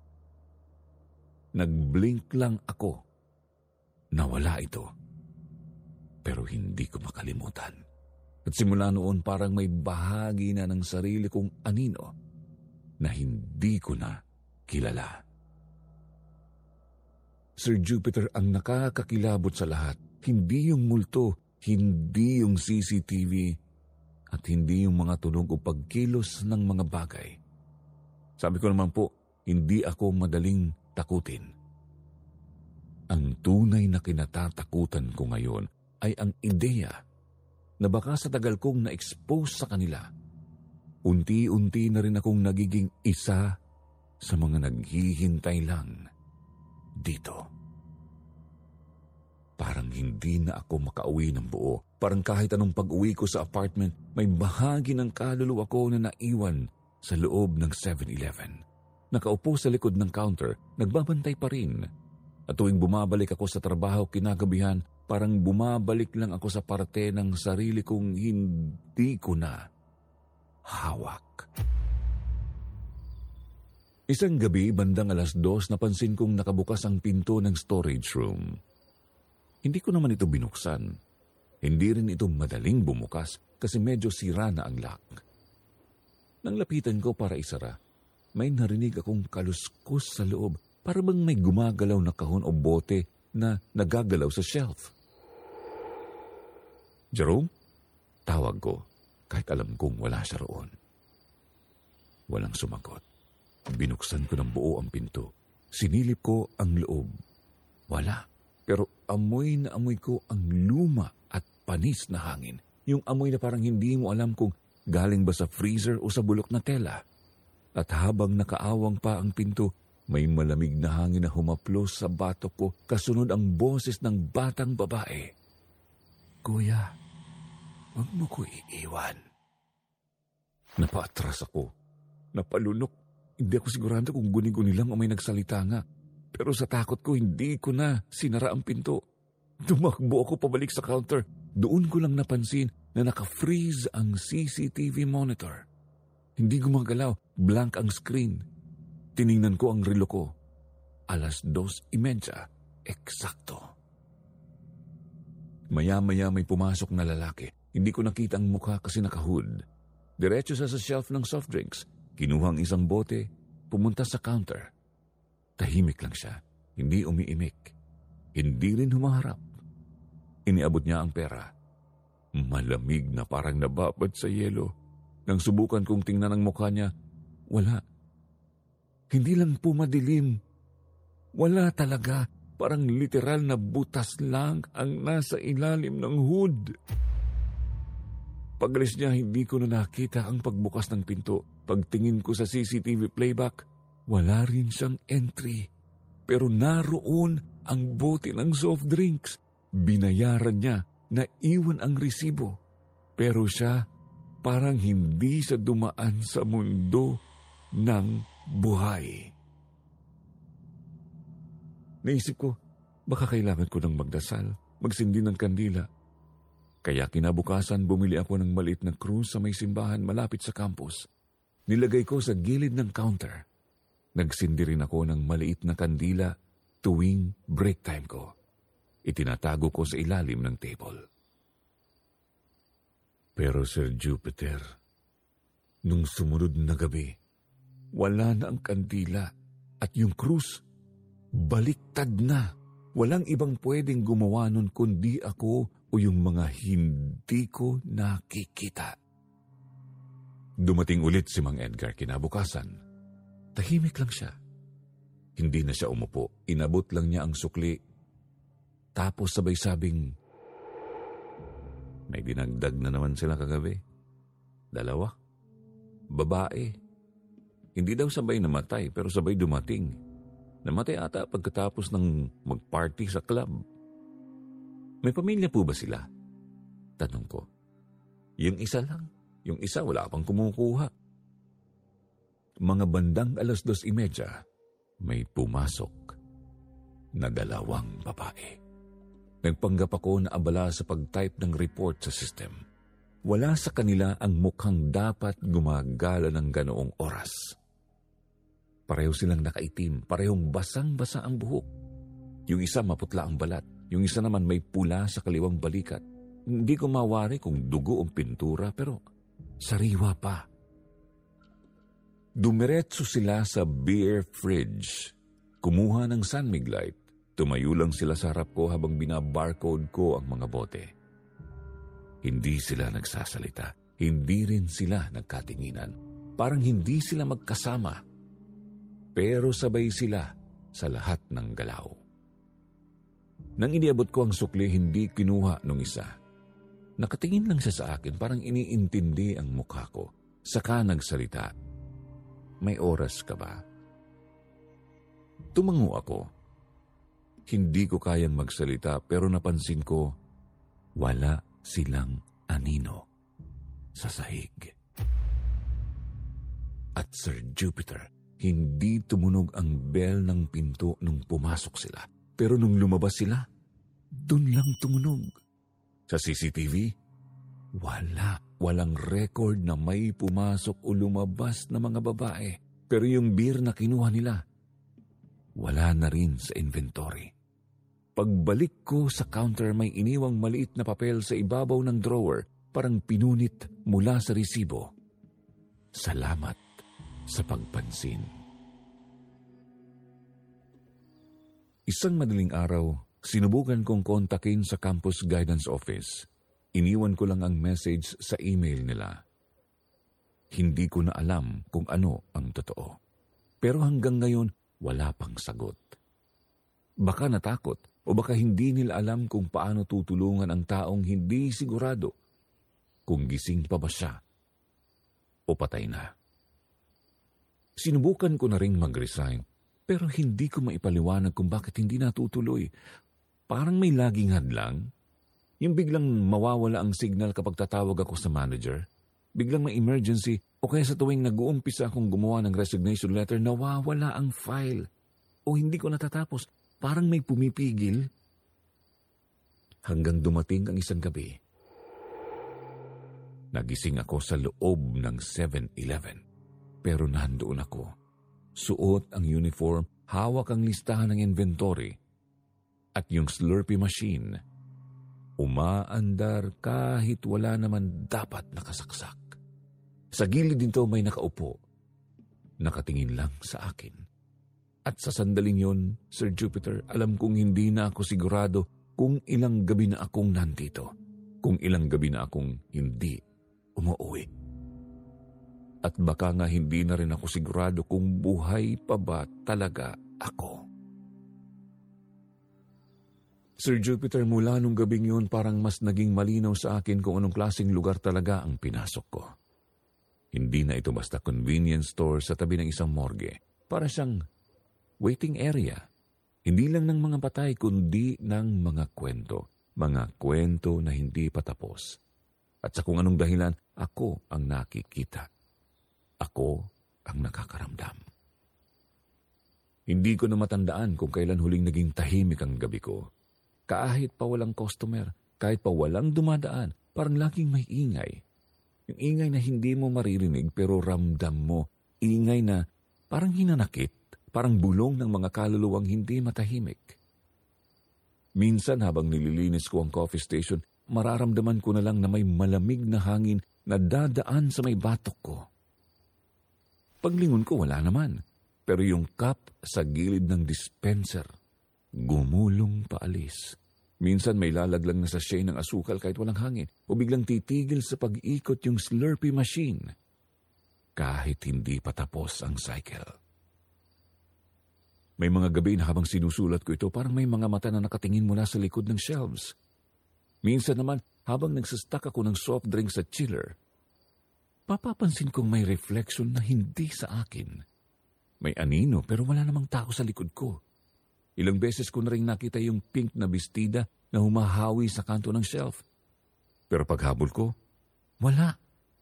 [SPEAKER 1] Nag-blink lang ako. Nawala ito. Pero hindi ko makalimutan. At simula noon parang may bahagi na ng sarili kong anino na hindi ko na kilala. Sir Jupiter, ang nakakakilabot sa lahat, hindi yung multo, hindi yung C C T V, at hindi yung mga tunog o pagkilos ng mga bagay. Sabi ko naman po, hindi ako madaling takutin. Ang tunay na kinatatakutan ko ngayon ay ang ideya na baka sa tagal kong na-expose sa kanila, unti-unti na rin akong nagiging isa sa mga naghihintay lang dito. Parang hindi na ako makauwi ng buo. Parang kahit anong pag-uwi ko sa apartment, may bahagi ng kaluluwa ko na naiwan sa loob ng seven eleven. Nakaupo sa likod ng counter, nagbabantay pa rin. At tuwing bumabalik ako sa trabaho kinagabihan, parang bumabalik lang ako sa parte ng sarili kong hindi ko na hawak. Isang gabi, bandang alas dos, napansin kong nakabukas ang pinto ng storage room. Hindi ko naman ito binuksan. Hindi rin ito madaling bumukas kasi medyo sira na ang lock. Nang lapitan ko para isara, may narinig akong kaluskos sa loob, para bang may gumagalaw na kahon o bote na nagagalaw sa shelf. Jerome? Tawag ko, kahit alam kong wala siya roon. Walang sumagot. Binuksan ko ng buo ang pinto. Sinilip ko ang loob. Wala. Pero amoy na amoy ko ang luma at panis na hangin. Yung amoy na parang hindi mo alam kung galing ba sa freezer o sa bulok na tela. At habang nakaawang pa ang pinto, may malamig na hangin na humaplos sa batok ko, kasunod ang boses ng batang babae. Kuya, huwag mo ko iiwan. Napaatras ako. Napalunok. Hindi ako sigurado kung guni-guni lang o may nagsalita nga. Pero sa takot ko, hindi ko na sinara ang pinto. Tumakbo ako pabalik sa counter. Doon ko lang napansin na naka-freeze ang C C T V monitor. Hindi gumagalaw, blank ang screen. Tiningnan ko ang relo ko. Alas dos imedya, eksakto. Maya-maya may pumasok na lalaki. Hindi ko nakita ang mukha kasi nakahood. Diretso sa sa shelf ng soft drinks. Kinuha ang isang bote, pumunta sa counter. Tahimik lang siya, hindi umiimik. Hindi rin humaharap. Iniabot niya ang pera. Malamig na parang nababad sa yelo. Nang subukan kong tingnan ang mukha niya, wala. Hindi lang po madilim. Wala talaga. Parang literal na butas lang ang nasa ilalim ng hood. Pagalis niya, hindi ko na nakita ang pagbukas ng pinto. Pagtingin ko sa C C T V playback, wala rin siyang entry. Pero naroon ang bote ng soft drinks. Binayaran niya, naiwan ang resibo. Pero siya, parang hindi siya dumaan sa mundo ng buhay. Naisip ko, baka kailangan ko ng magdasal, magsindi ng kandila. Kaya kinabukasan bumili ako ng maliit na krus sa may simbahan malapit sa campus. Nilagay ko sa gilid ng counter. Nagsindi rin ako ng maliit na kandila tuwing break time ko. Itinatago ko sa ilalim ng table. Pero Sir Jupiter, nung sumunod na gabi, wala na ang kandila at yung krus, baliktad na. Walang ibang pwedeng gumawa nun kundi ako o yung mga hindi ko nakikita. Dumating ulit si Mang Edgar kinabukasan. Tahimik lang siya. Hindi na siya umupo. Inabot lang niya ang sukli. Tapos sabay sabing, may dinagdag na naman sila kagabi. Dalawa. Babae. Hindi daw sabay namatay pero sabay dumating. Namatay ata pagkatapos ng mag-party sa club. May pamilya po ba sila? Tanong ko. Yung isa lang. Yung isa wala pang kumukuha. Mga bandang alas dos imedya, may pumasok na dalawang babae. Nagpanggap ako na abala sa pag-type ng report sa system. Wala sa kanila ang mukhang dapat gumagala ng ganoong oras. Pareho silang nakaitim, parehong basang-basa ang buhok. Yung isa maputla ang balat, yung isa naman may pula sa kaliwang balikat. Hindi ko mawari kung dugo o pintura pero sariwa pa. Dumiretso sila sa beer fridge. Kumuha ng San Mig Light. Tumayo lang sila sa harap ko habang binabarcode ko ang mga bote. Hindi sila nagsasalita. Hindi rin sila nagkatinginan. Parang hindi sila magkasama. Pero sabay sila sa lahat ng galaw. Nang iniabot ko ang sukli, hindi kinuha nung isa. Nakatingin lang siya sa akin, parang iniintindi ang mukha ko. Saka nagsalita, may oras ka ba? Tumango ako. Hindi ko kayang magsalita pero napansin ko, wala silang anino sa sahig. At Sir Jupiter, hindi tumunog ang bell ng pinto nung pumasok sila. Pero nung lumabas sila, dun lang tumunog. Sa C C T V, wala. Walang record na may pumasok o lumabas na mga babae. Pero yung beer na kinuha nila, wala na rin sa inventory. Pagbalik ko sa counter, may iniwang maliit na papel sa ibabaw ng drawer, parang pinunit mula sa resibo. Salamat, sa pagpansin. Isang madaling araw, sinubukan kong kontakin sa campus guidance office. Iniwan ko lang ang message sa email nila. Hindi ko na alam kung ano ang totoo. Pero hanggang ngayon, wala pang sagot. Baka natakot o baka hindi nila alam kung paano tutulungan ang taong hindi sigurado kung gising pa ba siya o patay na. Sinubukan ko na ring mag-resign pero hindi ko maipaliwanag kung bakit hindi natutuloy. Parang may laging hadlang. Yung biglang mawawala ang signal kapag tatawag ako sa manager. Biglang may emergency o kaya sa tuwing nag-uumpisa akong gumawa ng resignation letter, nawawala ang file. O hindi ko natatapos. Parang may pumipigil. Hanggang dumating ang isang gabi. Nagising ako sa loob ng seven eleven. Pero nandoon ako. Suot ang uniform, hawak ang listahan ng inventory. At yung Slurpee machine, umaandar kahit wala naman dapat nakasaksak. Sa gilid nito may nakaupo. Nakatingin lang sa akin. At sa sandaling yon, Sir Jupiter, alam kong hindi na ako sigurado kung ilang gabi na akong nandito. Kung ilang gabi na akong hindi umuwi. At baka nga hindi na rin ako sigurado kung buhay pa ba talaga ako. Sir Jupiter, mula nung gabing yun parang mas naging malinaw sa akin kung anong klaseng lugar talaga ang pinasok ko. Hindi na ito basta convenience store sa tabi ng isang morgue. Para siyang waiting area. Hindi lang ng mga patay kundi ng mga kwento. Mga kwento na hindi patapos. At sa kung anong dahilan, ako ang nakikita. Ako ang nakakaramdam. Hindi ko na matandaan kung kailan huling naging tahimik ang gabi ko. Kahit pa walang customer, kahit pa walang dumadaan, parang laging may ingay. Yung ingay na hindi mo maririnig pero ramdam mo. Ingay na parang hinanakit, parang bulong ng mga kaluluwang hindi matahimik. Minsan habang nililinis ko ang coffee station, mararamdaman ko na lang na may malamig na hangin na dadaan sa may batok ko. Paglingon ko, wala naman. Pero yung cup sa gilid ng dispenser, gumulong paalis. Minsan may lalaglang na sachet ng asukal kahit walang hangin o biglang titigil sa pag-ikot yung Slurpee machine kahit hindi pa tapos ang cycle. May mga gabi na habang sinusulat ko ito, parang may mga mata na nakatingin mula sa likod ng shelves. Minsan naman, habang nagsastack ako ng soft drink sa chiller, papapansin kong may reflection na hindi sa akin. May anino pero wala namang tao sa likod ko. Ilang beses ko na rin nakita yung pink na bestida na humahawi sa kanto ng shelf. Pero paghabol ko, wala.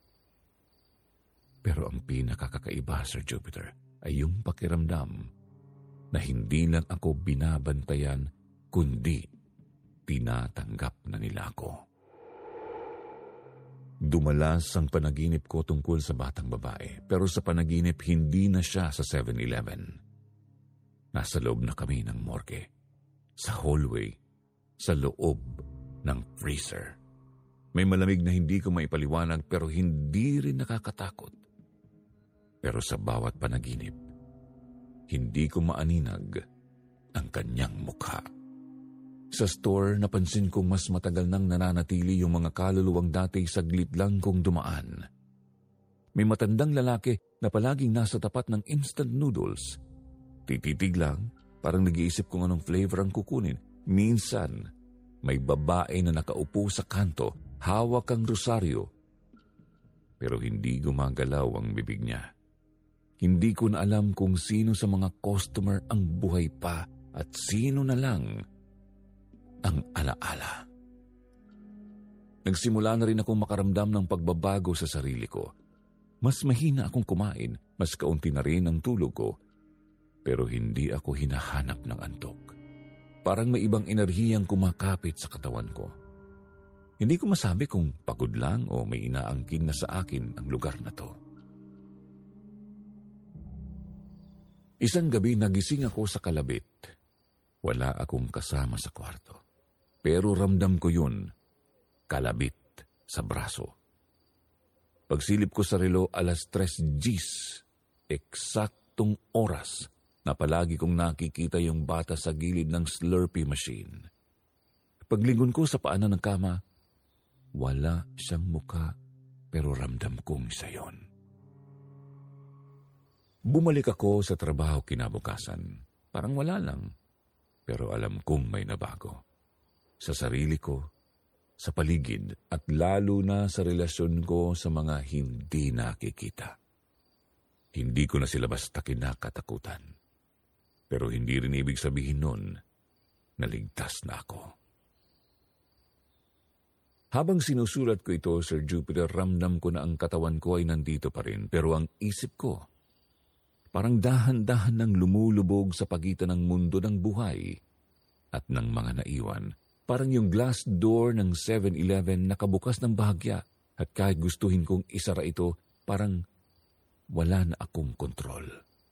[SPEAKER 1] Pero ang pinakakakaiba, Sir Jupiter, ay yung pakiramdam na hindi lang ako binabantayan, kundi tinatanggap na nila ako. Dumalas ang panaginip ko tungkol sa batang babae, pero sa panaginip hindi na siya sa seven eleven. Nasa loob na kami ng morgue, sa hallway, sa loob ng freezer. May malamig na hindi ko maipaliwanag pero hindi rin nakakatakot. Pero sa bawat panaginip, hindi ko maaninag ang kanyang mukha. Sa store, napansin kong mas matagal nang nananatili yung mga kaluluwang dati saglit lang kong dumaan. May matandang lalaki na palaging nasa tapat ng instant noodles. Tititig lang, parang nag-iisip kung anong flavor ang kukunin. Minsan, may babae na nakaupo sa kanto, hawak ang rosaryo. Pero hindi gumagalaw ang bibig niya. Hindi ko na alam kung sino sa mga customer ang buhay pa at sino na lang ang alaala. Nagsimula na rin akong makaramdam ng pagbabago sa sarili ko. Mas mahina akong kumain, mas kaunti na rin ang tulog ko. Pero hindi ako hinahanap ng antok. Parang may ibang enerhiyang kumakapit sa katawan ko. Hindi ko masabi kung pagod lang o may inaangkin na sa akin ang lugar na to. Isang gabi nagising ako sa kalabit. Wala akong kasama sa kwarto. Pero ramdam ko yun, kalabit sa braso. Pagsilip ko sa relo, alas tres gis eksaktong oras na palagi kong nakikita yung bata sa gilid ng Slurpee machine. Paglingon ko sa paanan ng kama, wala siyang muka pero ramdam kong siya yon. Bumalik ako sa trabaho kinabukasan. Parang wala lang. Pero alam kong may nabago. Sa sarili ko, sa paligid, at lalo na sa relasyon ko sa mga hindi nakikita. Hindi ko na sila basta kinakatakutan. Pero hindi rin ibig sabihin nun na ligtas na ako. Habang sinusulat ko ito, Sir Jupiter, ramdam ko na ang katawan ko ay nandito pa rin. Pero ang isip ko, parang dahan-dahan nang lumulubog sa pagitan ng mundo ng buhay at ng mga naiwan. Parang yung glass door ng seven eleven nakabukas ng bahagya at kahit gustuhin kong isara ito, parang wala na akong kontrol.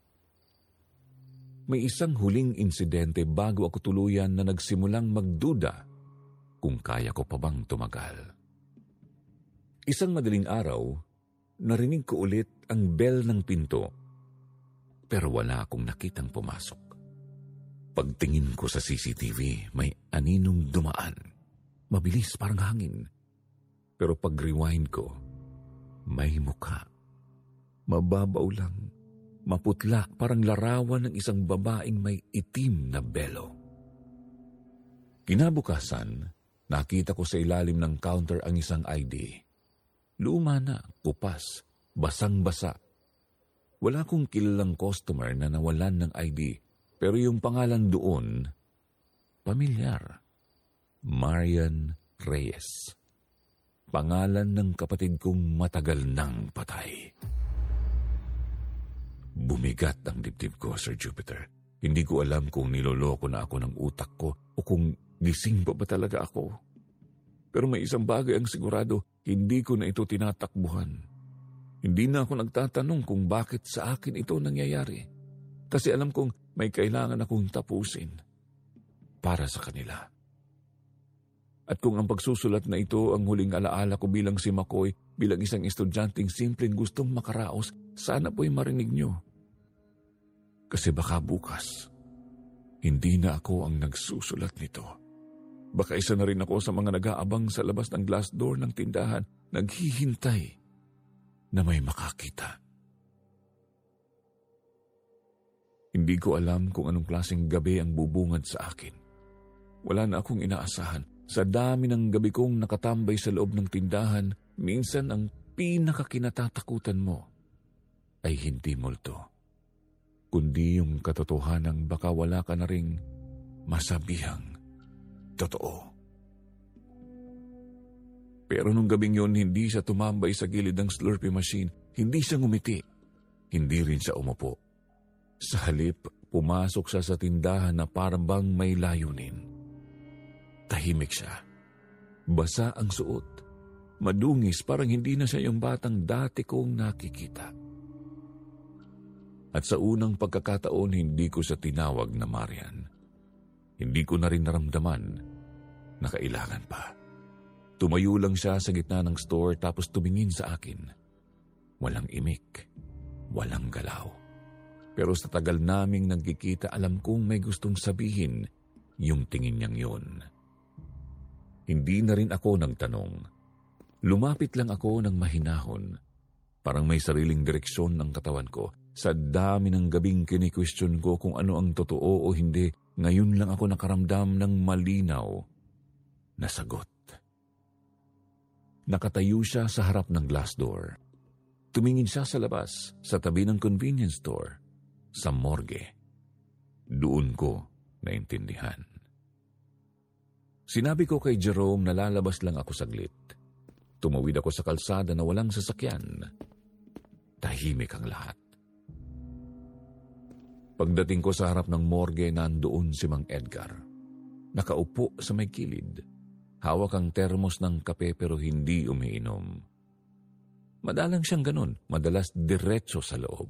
[SPEAKER 1] May isang huling insidente bago ako tuluyan na nagsimulang magduda kung kaya ko pa bang tumagal. Isang madaling araw, narinig ko ulit ang bell ng pinto. Pero wala akong nakitang pumasok. Pagtingin ko sa C C T V, may aninong dumaan. Mabilis, parang hangin. Pero pag-rewind ko, may mukha. Mababaw lang, maputla, parang larawan ng isang babaeng may itim na belo. Kinabukasan, nakita ko sa ilalim ng counter ang isang I D. Luma na, kupas, basang-basa. Wala kong kilalang customer na nawalan ng I D, pero yung pangalan doon, pamilyar. Marian Reyes. Pangalan ng kapatid kong matagal nang patay. Bumigat ang dibdib ko, Sir Jupiter. Hindi ko alam kung niloloko na ako ng utak ko o kung gising pa ba talaga ako. Pero may isang bagay ang sigurado, hindi ko na ito tinatakbuhan. Hindi na ako nagtatanong kung bakit sa akin ito nangyayari. Kasi alam kong may kailangan akong tapusin para sa kanila. At kung ang pagsusulat na ito ang huling alaala ko bilang si McCoy, bilang isang estudyanteng simpleng gustong makaraos, sana po'y marinig nyo. Kasi baka bukas, hindi na ako ang nagsusulat nito. Baka isa na rin ako sa mga nag-aabang sa labas ng glass door ng tindahan, naghihintay na may makakita. Hindi ko alam kung anong klaseng gabi ang bubungad sa akin. Wala na akong inaasahan. Sa dami ng gabi kong nakatambay sa loob ng tindahan, minsan ang pinakakinatatakutan mo ay hindi multo, kundi yung katotohanang baka wala ka na ring masabihang totoo. Pero nung gabing yun, hindi siya tumambay sa gilid ng Slurpee machine, hindi siya ngumiti, hindi rin siya umupo. Sa halip, pumasok siya sa tindahan na parang bang may layunin. Tahimik siya. Basa ang suot. Madungis, parang hindi na siya yung batang dati kong nakikita. At sa unang pagkakataon, hindi ko siya tinawag na Marian. Hindi ko na rin naramdaman na kailangan pa. Tumayo lang siya sa gitna ng store tapos tumingin sa akin. Walang imik, walang galaw. Pero sa tagal naming nagkikita, alam kong may gustong sabihin yung tingin niyang yun. Hindi na rin ako nagtanong. Lumapit lang ako ng mahinahon. Parang may sariling direksyon ng katawan ko. Sa dami ng gabing kini-question ko kung ano ang totoo o hindi, ngayon lang ako nakaramdam ng malinaw na sagot. Nakatayo siya sa harap ng glass door. Tumingin siya sa labas, sa tabi ng convenience store, sa morgue. Doon ko naintindihan. Sinabi ko kay Jerome na lalabas lang ako saglit. Tumawid ako sa kalsada na walang sasakyan. Tahimik ang lahat. Pagdating ko sa harap ng morgue, nandoon si Mang Edgar. Nakaupo sa may kilid. Hawak ang termos ng kape pero hindi umiinom. Madalang siyang ganun, madalas diretso sa loob.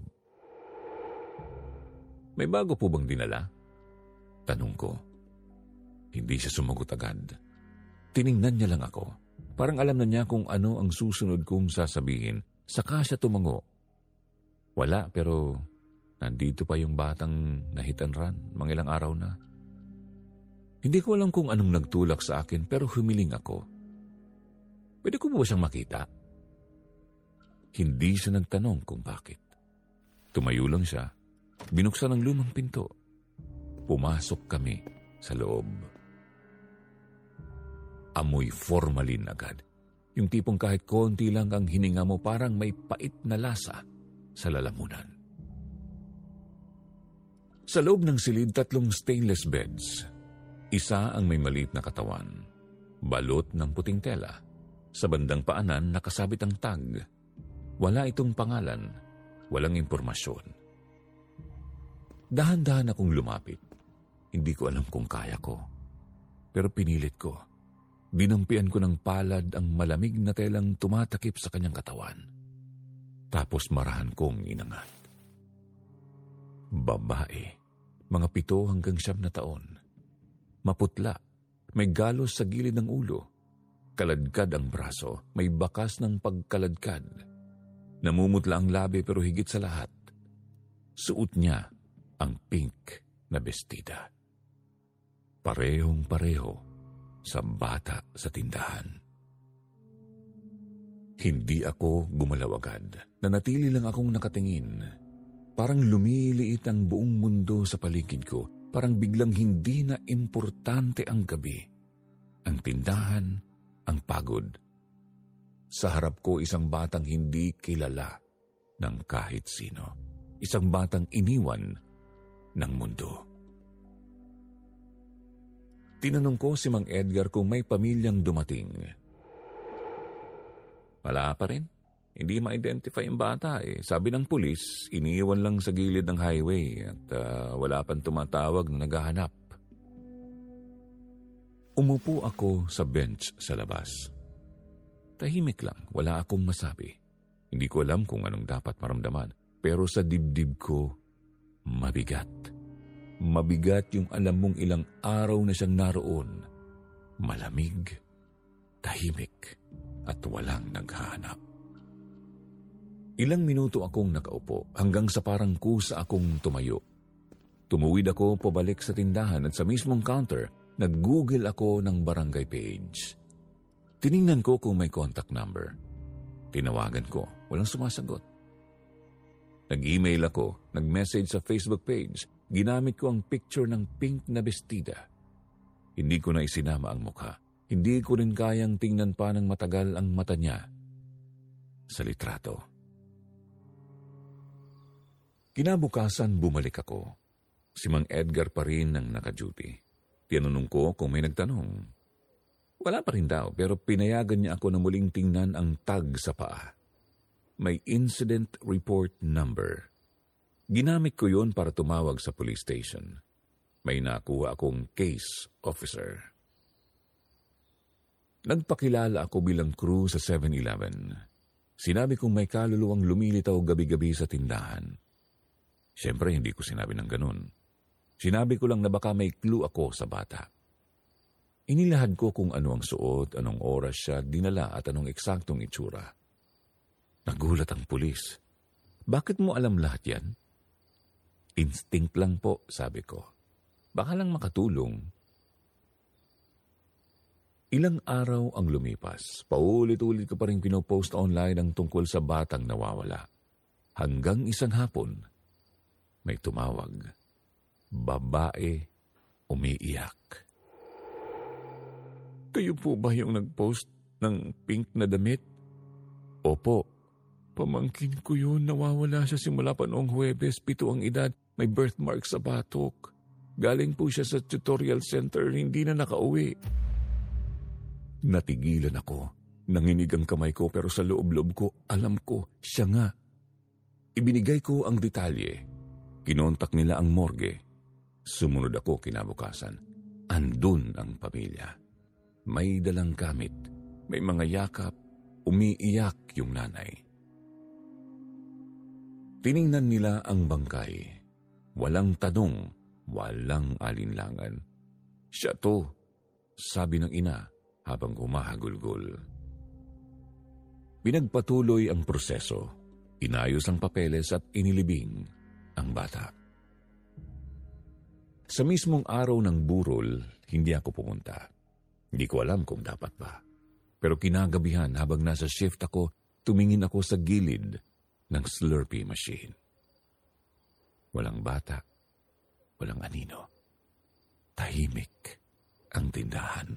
[SPEAKER 1] May bago po bang dinala? Tanong ko. Hindi siya sumagot agad. Tiningnan niya lang ako. Parang alam na niya kung ano ang susunod kong sasabihin. Saka siya tumango. Wala, pero nandito pa yung batang na-hit and run, mga ilang araw na. Hindi ko alam kung anong nagtulak sa akin pero humiling ako. Pwede ko ba siyang makita? Hindi siya nagtanong kung bakit. Tumayo lang siya, binuksan ang lumang pinto. Pumasok kami sa loob. Amoy formalin agad. Yung tipong kahit konti lang ang hininga mo parang may pait na lasa sa lalamunan. Sa loob ng silid, tatlong stainless beds. Isa ang may maliit na katawan, balot ng puting tela. Sa bandang paanan nakasabit ang tag. Wala itong pangalan, walang impormasyon. Dahan-dahan akong lumapit. Hindi ko alam kung kaya ko. Pero pinilit ko. Dinampian ko ng palad ang malamig na telang tumatakip sa kanyang katawan. Tapos marahan kong inangat. Babae, mga pito hanggang siyam na taon. Maputla, may galos sa gilid ng ulo. Kaladkad ang braso, may bakas ng pagkaladkad. Namumutla ang labi pero higit sa lahat, suot niya ang pink na bestida. Parehong-pareho sa bata sa tindahan. Hindi ako gumalaw agad. Nanatili lang akong nakatingin. Parang lumiliit ang buong mundo sa paligid ko. Parang biglang hindi na importante ang gabi. Ang tindahan, ang pagod. Sa harap ko isang batang hindi kilala ng kahit sino. Isang batang iniwan ng mundo. Tinanong ko si Mang Edgar kung may pamilyang dumating. Wala pa rin. Hindi ma-identify yung bata eh. Sabi ng pulis, iniiwan lang sa gilid ng highway at uh, wala pang tumatawag na naghahanap. Umupo ako sa bench sa labas. Tahimik lang, wala akong masabi. Hindi ko alam kung anong dapat maramdaman. Pero sa dibdib ko, mabigat. Mabigat yung alam mong ilang araw na siyang naroon. Malamig, tahimik, at walang naghahanap. Ilang minuto akong nakaupo hanggang sa parang kusa akong tumayo. Tumuwid ako pabalik sa tindahan at sa mismong counter, nag-google ako ng barangay page. Tiningnan ko kung may contact number. Tinawagan ko, walang sumasagot. Nag-email ako, nag-message sa Facebook page. Ginamit ko ang picture ng pink na bestida. Hindi ko na isinama ang mukha. Hindi ko rin kayang tingnan pa ng matagal ang mata niya sa litrato. Kinabukasan bumalik ako. Si Mang Edgar pa rin ang naka-duty. Tinanong ko kung may nagtanong. Wala pa rin daw pero pinayagan niya ako na muling tingnan ang tag sa paa. May incident report number. Ginamit ko yon para tumawag sa police station. May nakuha akong case officer. Nagpakilala ako bilang crew sa seven eleven. Sinabi kong may kaluluwang lumilitaw gabi-gabi sa tindahan. Siyempre, hindi ko sinabi ng ganun. Sinabi ko lang na baka may clue ako sa bata. Inilahad ko kung ano ang suot, anong oras siya dinala at anong eksaktong itsura. Nagulat ang pulis. Bakit mo alam lahat yan? Instinct lang po, sabi ko. Baka lang makatulong. Ilang araw ang lumipas. Paulit-ulit ko pa rin pinopost online ang tungkol sa batang nawawala. Hanggang isang hapon, may tumawag. Babae, umiiyak. Kayo po ba yung nag-post ng pink na damit? Opo. Pamangkin ko yun, nawawala siya simula pa noong Huwebes, pito ang edad, may birthmark sa batok. Galing po siya sa tutorial center, hindi na nakauwi. Natigilan ako. Nanginig ang kamay ko pero sa loob-loob ko, alam ko, siya nga. Ibinigay ko ang detalye. Kinontak nila ang morgue. Sumunod ako kinabukasan. Andun ang pamilya. May dalang gamit, may mga yakap, umiiyak yung nanay. Tiningnan nila ang bangkay. Walang tanong, walang alinlangan. Siya to, sabi ng ina habang humahagulgol. Pinagpatuloy ang proseso. Inayos ang papeles at inilibing ang bata. Sa mismong araw ng burol, hindi ako pumunta. Hindi ko alam kung dapat ba. Pero kinagabihan habang nasa shift ako, tumingin ako sa gilid ng Slurpee machine. Walang bata, walang anino. Tahimik ang tindahan.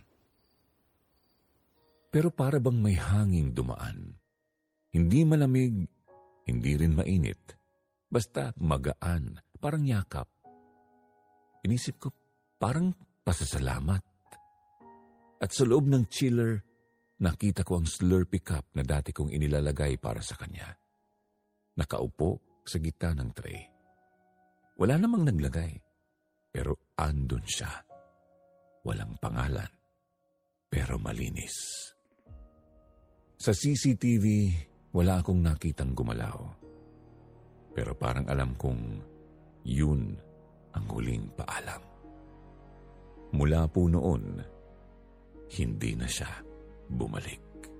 [SPEAKER 1] Pero para bang may hanging dumaan. Hindi malamig, hindi rin mainit. Basta magaan, parang yakap. Inisip ko, parang pasasalamat. At sa loob ng chiller, nakita ko ang Slurpee cup na dati kong inilalagay para sa kanya. Nakaupo sa gitna ng tray. Wala namang naglagay, pero andun siya. Walang pangalan, pero malinis. Sa C C T V, wala akong nakitang gumalaw. Pero parang alam kong yun ang huling paalam. Mula po noon, hindi na siya bumalik.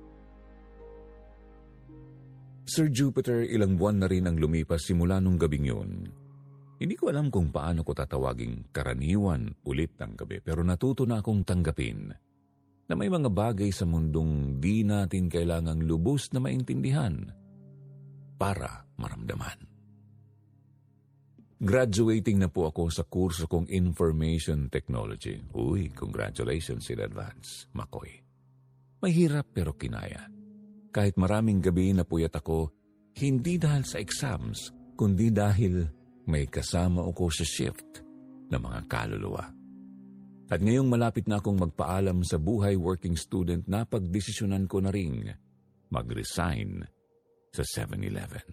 [SPEAKER 1] Sir Jupiter, ilang buwan na rin ang lumipas simula nung gabing yun. Hindi ko alam kung paano ko tatawaging karaniwan ulit ang gabi, pero natuto na akong tanggapin na may mga bagay sa mundong di natin kailangang lubos na maintindihan para maramdaman. Graduating na po ako sa kurso kong Information Technology. Uy, congratulations in advance, Makoy. Mahirap pero kinaya. Kahit maraming gabi na puyat ako, hindi dahil sa exams, kundi dahil may kasama ako sa shift na mga kaluluwa. At ngayong malapit na akong magpaalam sa buhay working student, napagdesisyonan ko na ring mag-resign sa seven eleven.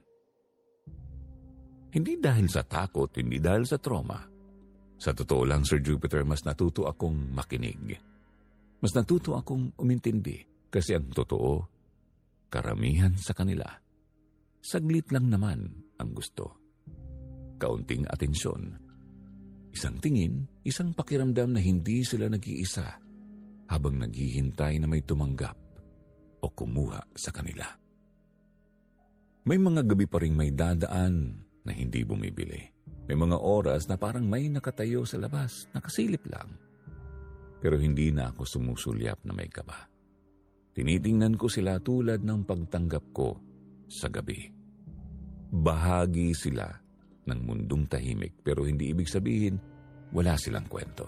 [SPEAKER 1] Hindi dahil sa takot, hindi dahil sa trauma. Sa totoo lang, Sir Jupiter, mas natuto akong makinig. Mas natuto akong umintindi kasi ang totoo, karamihan sa kanila, saglit lang naman ang gusto. Kaunting atensyon, isang tingin, isang pakiramdam na hindi sila nag-iisa habang naghihintay na may tumanggap o kumuha sa kanila. May mga gabi pa ring may dadaan na hindi bumibili. May mga oras na parang may nakatayo sa labas, nakasilip lang. Pero hindi na ako sumusulyap na may kaba. Tinitingnan ko sila tulad ng pagtanggap ko sa gabi. Bahagi sila ng mundong tahimik, pero hindi ibig sabihin wala silang kwento.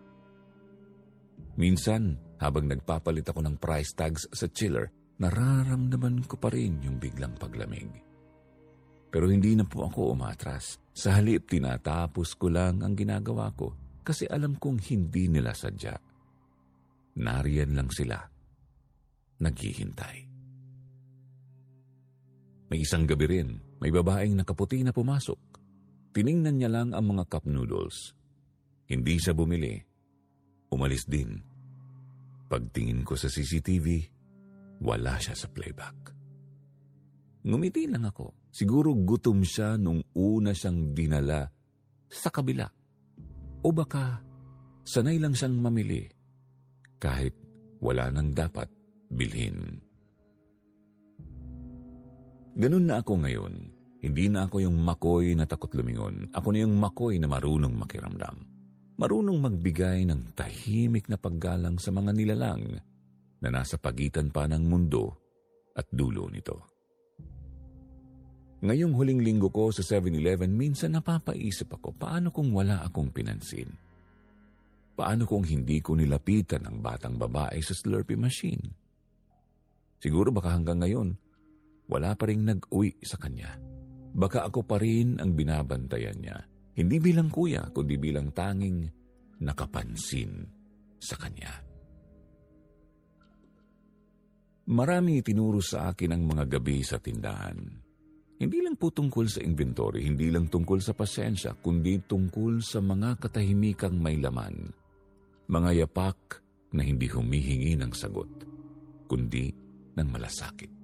[SPEAKER 1] Minsan, habang nagpapalit ako ng price tags sa chiller, nararamdaman ko pa rin yung biglang paglamig. Pero hindi na po ako umatras. Sa halip, tinatapos ko lang ang ginagawa ko kasi alam kong hindi nila sadya. Nariyan lang sila. Naghihintay. May isang gabi rin, may babaeng nakaputi na pumasok. Tiningnan niya lang ang mga cup noodles. Hindi siya bumili. Umalis din. Pagtingin ko sa C C T V, wala siya sa playback. Ngumiti lang ako. Siguro gutom siya nung una siyang dinala sa kabila. O baka sanay lang siyang mamili kahit wala nang dapat bilhin. Ganun na ako ngayon. Hindi na ako yung makoy na takot lumingon. Ako na yung makoy na marunong makiramdam. Marunong magbigay ng tahimik na paggalang sa mga nilalang na nasa pagitan pa ng mundo at dulo nito. Ngayong huling linggo ko sa seven eleven, minsan napapaisip ako, paano kung wala akong pinansin? Paano kung hindi ko nilapitan ang batang babae sa Slurpee machine? Siguro baka hanggang ngayon, wala pa rin nag-uwi sa kanya. Baka ako pa rin ang binabantayan niya. Hindi bilang kuya, kundi bilang tanging nakapansin sa kanya. Maraming itinuro sa akin ang mga gabi sa tindahan. Hindi lang po tungkol sa inventory, hindi lang tungkol sa pasensya, kundi tungkol sa mga katahimikang may laman. Mga yapak na hindi humihingi ng sagot, kundi ng malasakit.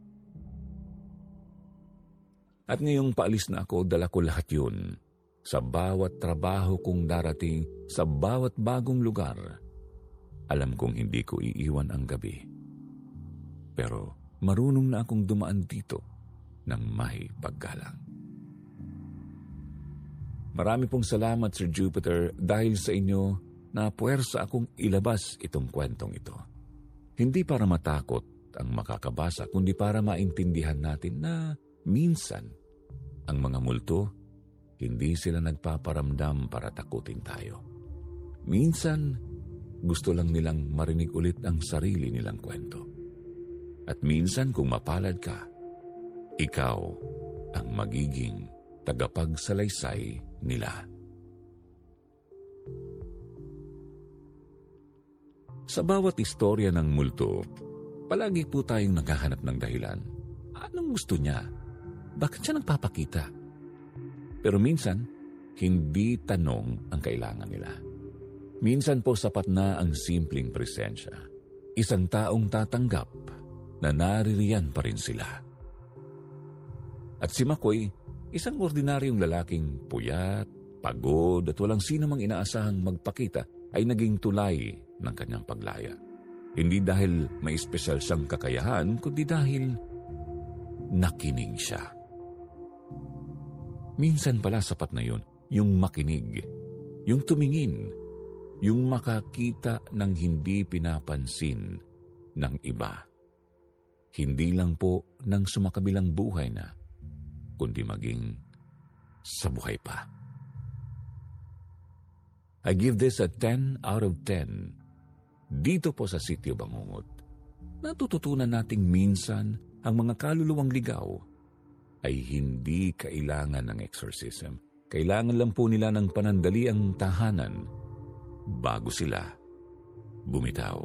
[SPEAKER 1] At ngayong paalis na ako, dala ko lahat yun. Sa bawat trabaho kong darating, sa bawat bagong lugar, alam kong hindi ko iiwan ang gabi. Pero marunong na akong dumaan dito ng may paggalang. Marami pong salamat, Sir Jupiter, dahil sa inyo na puwersa akong ilabas itong kwentong ito. Hindi para matakot ang makakabasa, kundi para maintindihan natin na minsan ang mga multo, hindi sila nagpaparamdam para takutin tayo. Minsan, gusto lang nilang marinig ulit ang sarili nilang kwento. At minsan kung mapalad ka, ikaw ang magiging tagapagsalaysay nila. Sa bawat istorya ng multo, palagi po tayong naghahanap ng dahilan. Anong gusto niya? Bakit siya nagpapakita? Pero minsan, hindi tanong ang kailangan nila. Minsan po sapat na ang simpleng presensya. Isang taong tatanggap na naririyan pa rin sila. At si Makoy, isang ordinaryong lalaking puyat, pagod at walang sino mang inaasahang magpakita ay naging tulay ng kanyang paglaya. Hindi dahil may espesyal siyang kakayahan, kundi dahil nakinig siya. Minsan pala sapat na yun, yung makinig, yung tumingin, yung makakita ng hindi pinapansin ng iba. Hindi lang po ng sumakabilang buhay na, kundi maging sa buhay pa. I give this a ten out of ten. Dito po sa Sitio Bangungot, natututunan nating minsan ang mga kaluluwang ligaw ay hindi kailangan ng exorcism. Kailangan lang po nila ng panandaliang tahanan bago sila bumitaw.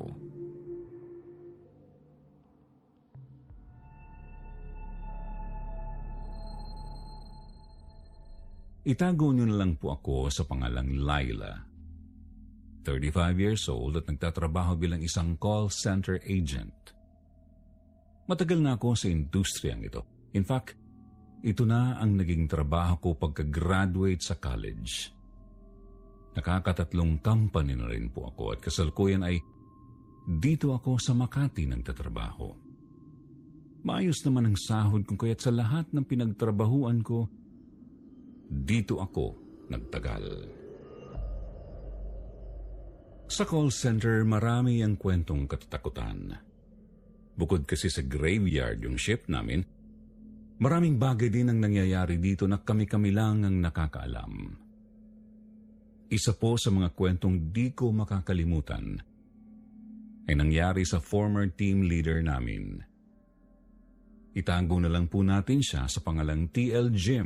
[SPEAKER 1] Itago niyo na lang po ako sa pangalang Laila. thirty-five years old at nagtatrabaho bilang isang call center agent. Matagal na ako sa industriyang ito. In fact, ito na ang naging trabaho ko pagka-graduate sa college. Nakakatatlong company na rin po ako at kasalukuyan ay dito ako sa Makati nagtatrabaho. Maayos naman ang sahod ko kaya't sa lahat ng pinagtrabahuan ko, dito ako nagtagal. Sa call center, marami ang kwentong katatakutan. Bukod kasi sa graveyard yung shift namin, maraming bagay din ang nangyayari dito na kami-kami lang ang nakakaalam. Isa po sa mga kwentong di ko makakalimutan ay nangyari sa former team leader namin. Itago na lang po natin siya sa pangalang T L Jim.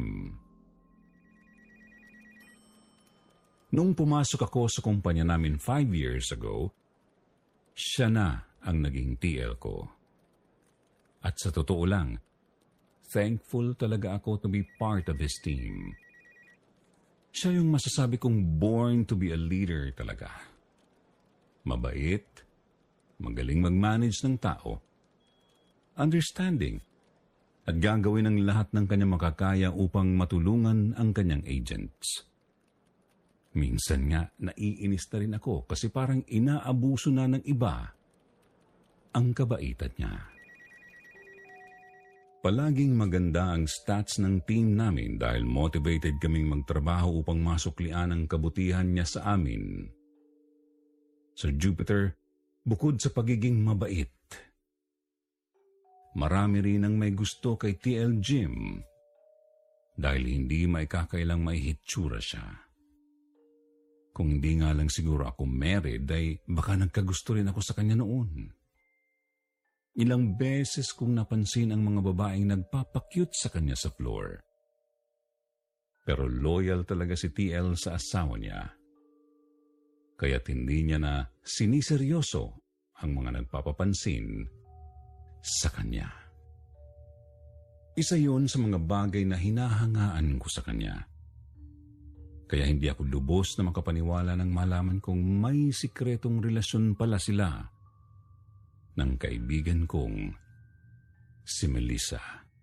[SPEAKER 1] Nung pumasok ako sa kumpanya namin five years ago, siya na ang naging T L ko. At sa totoo lang, thankful talaga ako to be part of his team. Siya yung masasabi kong born to be a leader talaga. Mabait, magaling mag-manage ng tao, understanding, at gagawin ang lahat ng kanyang makakaya upang matulungan ang kanyang agents. Minsan nga, naiinis na rin ako kasi parang inaabuso na ng iba ang kabaitan niya. Palaging maganda ang stats ng team namin dahil motivated kaming magtrabaho upang masuklian ang kabutihan niya sa amin. Sir Jupiter, bukod sa pagiging mabait, marami rin ang may gusto kay T L Jim dahil hindi maikakailang may hitsura siya. Kung hindi nga lang siguro ako married, ay baka nagkagusto rin ako sa kanya noon. Ilang beses kong napansin ang mga babaeng nagpapakyut sa kanya sa floor. Pero loyal talaga si T L sa asawa niya. Kaya't hindi niya na siniseryoso ang mga nagpapapansin sa kanya. Isa yun sa mga bagay na hinahangaan ko sa kanya. Kaya hindi ako lubos na makapaniwala nang malaman kong may sikretong relasyon pala sila ng kaibigan kong si Melissa.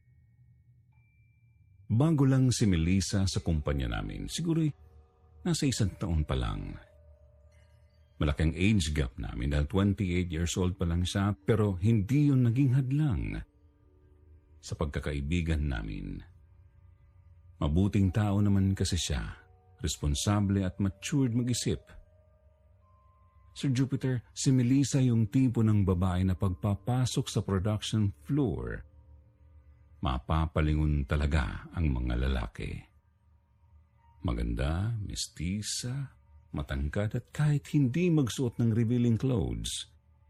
[SPEAKER 1] Bago lang si Melissa sa kumpanya namin, siguro nasa isang taon pa lang. Malaking age gap namin dahil twenty-eight years old pa lang siya, pero hindi yun naging hadlang
[SPEAKER 2] sa pagkakaibigan namin. Mabuting tao naman kasi siya, responsable at matured mag-isip. Sir Jupiter, si Melissa yung tipo ng babae na pagpapasok sa production floor, mapapalingon talaga ang mga lalaki. Maganda, mestisa, matangkad at kahit hindi magsuot ng revealing clothes,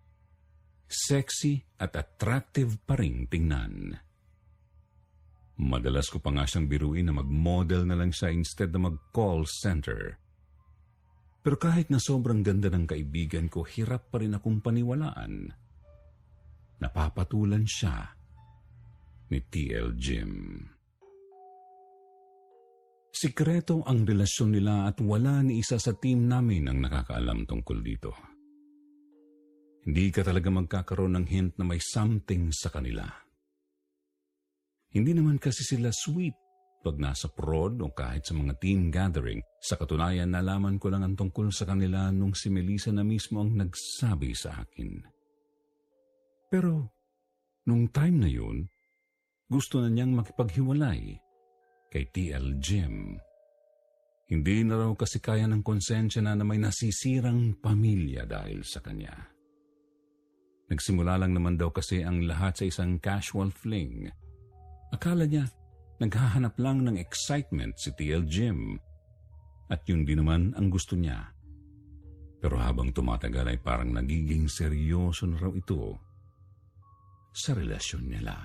[SPEAKER 2] sexy at attractive pa rin tingnan. Madalas ko pa nga siyang biruin na mag-model na lang siya instead na mag-call center. Pero kahit na sobrang ganda ng kaibigan ko, hirap pa rin akong paniwalaan. Napapatulan siya ni T L Jim. Sikreto ang relasyon nila at wala ni isa sa team namin ang nakakaalam tungkol dito. Hindi ka talaga magkakaroon ng hint na may something sa kanila. Hindi naman kasi sila sweet pag nasa prod o kahit sa mga team gathering. Sa katunayan, nalaman ko lang ang tungkol sa kanila nung si Melissa na mismo ang nagsabi sa akin. Pero, nung time na yun, gusto na niyang makipaghiwalay kay T L Jim. Hindi na raw kasi kaya ng konsensya na na may nasisirang pamilya dahil sa kanya. Nagsimula lang naman daw kasi ang lahat sa isang casual fling. Akala niya, naghahanap lang ng excitement si T L Jim. At yun din naman ang gusto niya. Pero habang tumatagal ay parang nagiging seryoso na raw ito sa relasyon nila.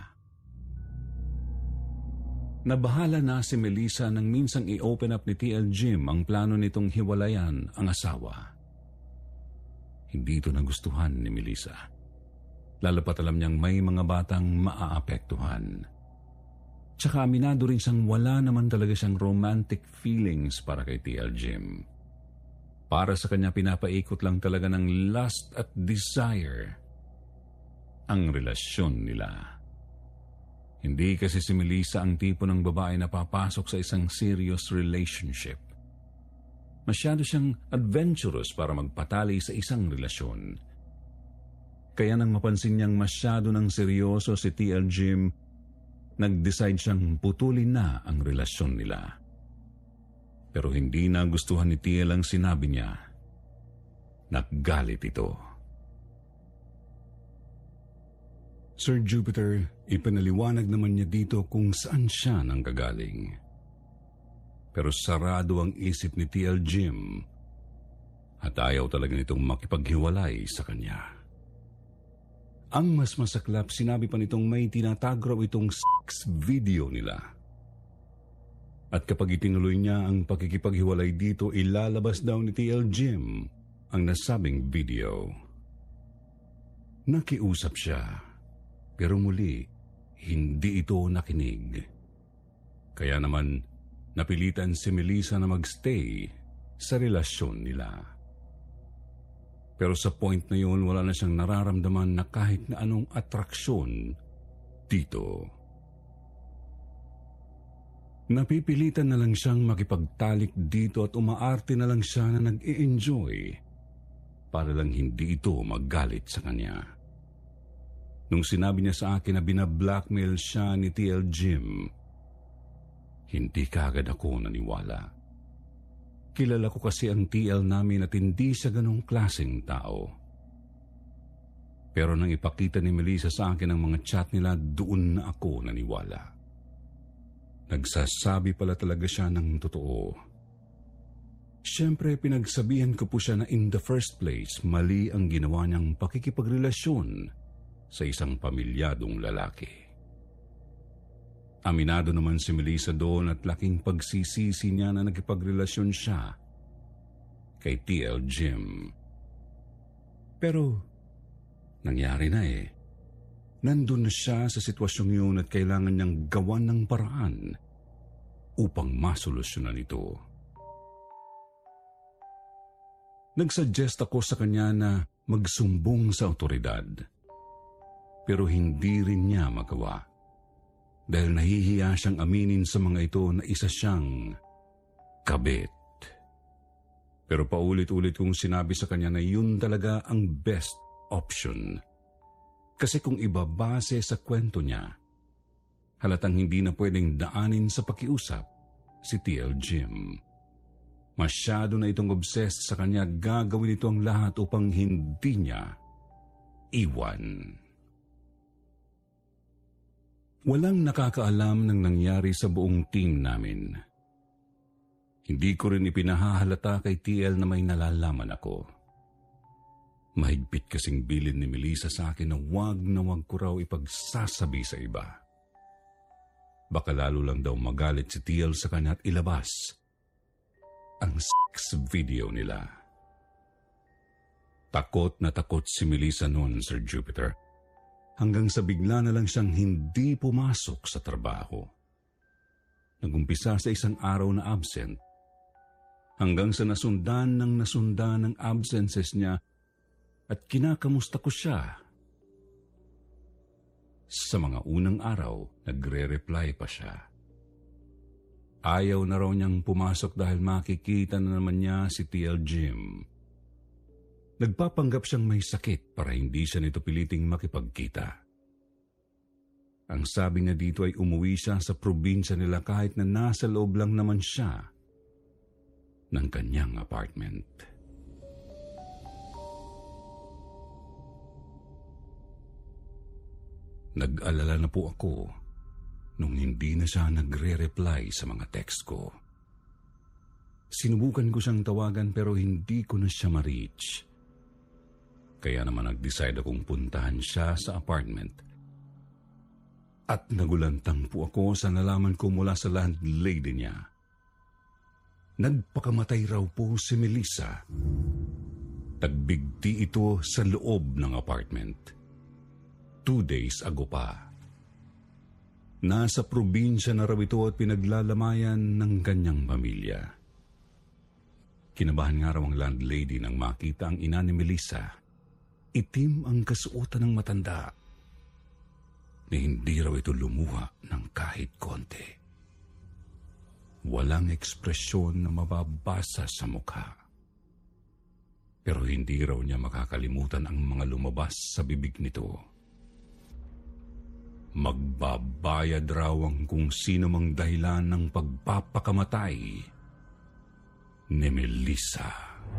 [SPEAKER 2] Nabahala na si Melissa nang minsang i-open up ni T L Jim ang plano nitong hiwalayan ang asawa. Hindi ito nagustuhan ni Melissa. Lalo pat alam niyang may mga batang maaapektuhan. Tsaka aminado rin siyang wala naman talaga siyang romantic feelings para kay T L Jim. Para sa kanya pinapaikot lang talaga ng lust at desire ang relasyon nila. Hindi kasi si Melissa ang tipo ng babae na papasok sa isang serious relationship. Masyado siyang adventurous para magpatali sa isang relasyon. Kaya nang mapansin niyang masyado ng seryoso si T L Jim, nag-decide siyang putulin na ang relasyon nila. Pero hindi nagustuhan ni T L ang sinabi niya. Naggalit ito. Sir Jupiter, ipinaliwanag naman niya dito kung saan siya nanggagaling. Pero sarado ang isip ni T L Jim at ayaw talaga nitong makipaghiwalay sa kanya. Ang mas masaklap, sinabi pa nitong may tinatago raw itong sex video nila. At kapag itinuloy niya ang pakikipaghiwalay dito, ilalabas daw ni T L Jim ang nasabing video. Nakiusap siya, pero muli, hindi ito nakinig. Kaya naman, napilitan si Melissa na magstay sa relasyon nila. Pero sa point na yun, wala na siyang nararamdaman na kahit na anong atraksyon dito. Napipilitan na lang siyang makipagtalik dito at umaarte na lang siya na nag-i-enjoy para lang hindi ito maggalit sa kanya. Nung sinabi niya sa akin na binablackmail siya ni T L Jim, hindi kaagad ako naniwala. Kilala ko kasi ang T L namin at hindi siya ganong klaseng tao. Pero nang ipakita ni Melissa sa akin ang mga chat nila, doon na ako naniwala. Nagsasabi pala talaga siya ng totoo. Siyempre, pinagsabihan ko po siya na in the first place, mali ang ginawa niyang pakikipagrelasyon sa isang pamilyadong lalaki. Aminado naman si Melissa doon at laking pagsisisi niya na nagkipagrelasyon siya kay T L Jim. Pero, nangyari na eh. Nandun na siya sa sitwasyong yun at kailangan niyang gawan ng paraan upang masolusyonan ito. Nagsuggest ako sa kanya na magsumbong sa otoridad. Pero hindi rin niya magawa. Dahil nahihiya siyang aminin sa mga ito na isa siyang kabit. Pero paulit-ulit kong sinabi sa kanya na yun talaga ang best option. Kasi kung ibabase sa kwento niya, halatang hindi na pwedeng daanin sa pakiusap si T L Jim. Masyado na itong obsessed sa kanya, gagawin ito ang lahat upang hindi niya iwan. Walang nakakaalam ng nangyari sa buong team namin. Hindi ko rin ipinahahalata kay T L na may nalalaman ako. Mahigpit kasing bilin ni Melissa sa akin na wag na wag ko raw ipagsasabi sa iba. Baka lalo lang daw magalit si T L sa kanya at ilabas ang sex video nila. Takot na takot si Melissa noon, Sir Jupiter. Hanggang sa bigla na lang siyang hindi pumasok sa trabaho. Nagumpisa sa isang araw na absent, hanggang sa nasundan ng nasundan ng absences niya at kinakamusta ko siya. Sa mga unang araw, nagre-reply pa siya. Ayaw na raw niyang pumasok dahil makikita na naman niya si T L Jim. Nagpapanggap siyang may sakit para hindi siya nito piliting makipagkita. Ang sabi niya dito ay umuwi siya sa probinsya nila kahit na nasa loob lang naman siya ng kanyang apartment. Nag-alala na po ako nung hindi na siya nagre-reply sa mga text ko. Sinubukan ko siyang tawagan pero hindi ko na siya ma-reach. Kaya naman nag-decide akong puntahan siya sa apartment. At nagulantang po ako sa nalaman ko mula sa landlady niya. Nagpakamatay raw po si Melissa. Nagbigti ito sa loob ng apartment. Two days ago pa. Nasa probinsya na raw ito at pinaglalamayan ng kanyang pamilya. Kinabahan nga raw ang landlady nang makita ang ina ni Melissa. Itim ang kasuotan ng matanda. Na hindi raw ito lumuha ng kahit konti. Walang ekspresyon na mababasa sa mukha. Pero hindi raw niya makakalimutan ang mga lumabas sa bibig nito. Magbabayad raw ang kung sino mang dahilan ng pagpapakamatay ni Melissa.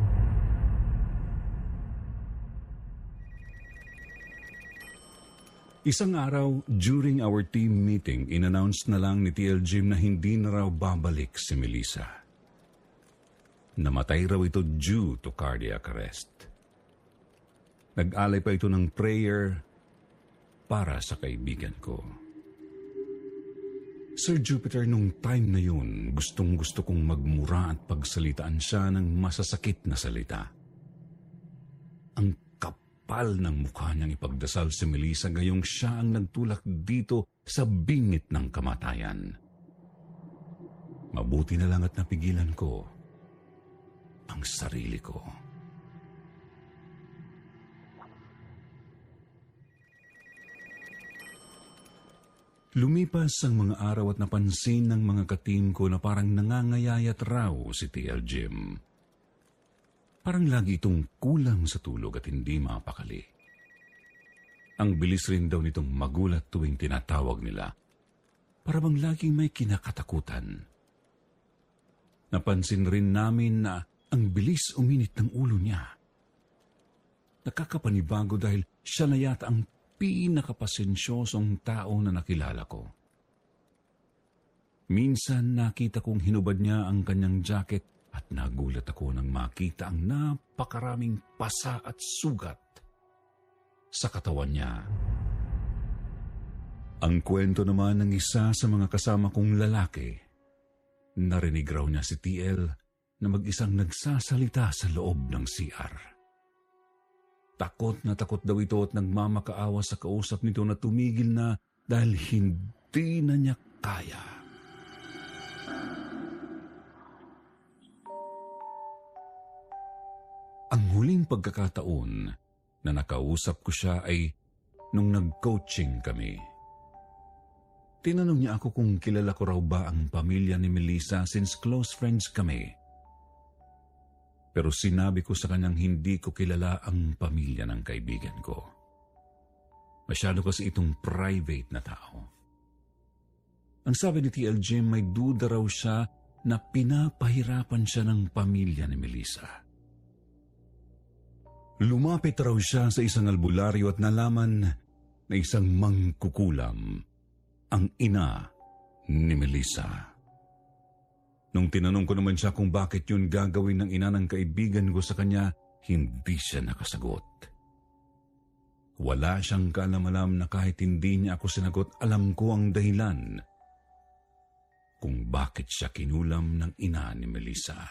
[SPEAKER 2] Isang araw, during our team meeting, in-announce na lang ni T L Jim na hindi na raw babalik si Melissa. Namatay raw ito due to cardiac arrest. Nag-alay pa ito ng prayer para sa kaibigan ko. Sir Jupiter, nung time na yun, gustong gusto kong magmura at pagsalitaan siya ng masasakit na salita. Ang kapal ng mukha niyang ipagdasal si Melissa gayong siya ang nagtulak dito sa bingit ng kamatayan. Mabuti na lang at napigilan ko ang sarili ko. Lumipas ang mga araw at napansin ng mga ka-team ko na parang nangangayayat raw si T L Jim. Parang lagi itong kulang sa tulog at hindi mapakali. Ang bilis rin daw nitong magulat tuwing tinatawag nila. Para bang laging may kinakatakutan. Napansin rin namin na ang bilis uminit ng ulo niya. Nakakapanibago dahil siya na yata ang pinakapasensyosong tao na nakilala ko. Minsan nakita kong hinubad niya ang kanyang jacket at nagulat ako nang makita ang napakaraming pasa at sugat sa katawan niya. Ang kwento naman ng isa sa mga kasama kong lalaki, narinig raw niya si T L na mag-isang nagsasalita sa loob ng C R. Takot na takot daw ito at nagmamakaawa sa kausap nito na tumigil na dahil hindi na niya kaya. Ang huling pagkakataon na nakausap ko siya ay nung nag-coaching kami. Tinanong niya ako kung kilala ko raw ba ang pamilya ni Melissa since close friends kami. Pero sinabi ko sa kanyang hindi ko kilala ang pamilya ng kaibigan ko. Masyado kasi itong private na tao. Ang sabi ni T L Jim, may duda raw siya na pinapahirapan siya ng pamilya ni Melissa. Lumapit raw siya sa isang albularyo at nalaman na isang mangkukulam ang ina ni Melissa. Nung tinanong ko naman siya kung bakit yun gagawin ng ina ng kaibigan ko sa kanya, hindi siya nakasagot. Wala siyang kaalam-alam na kahit hindi niya ako sinagot, alam ko ang dahilan kung bakit siya kinulam ng ina ni Melissa.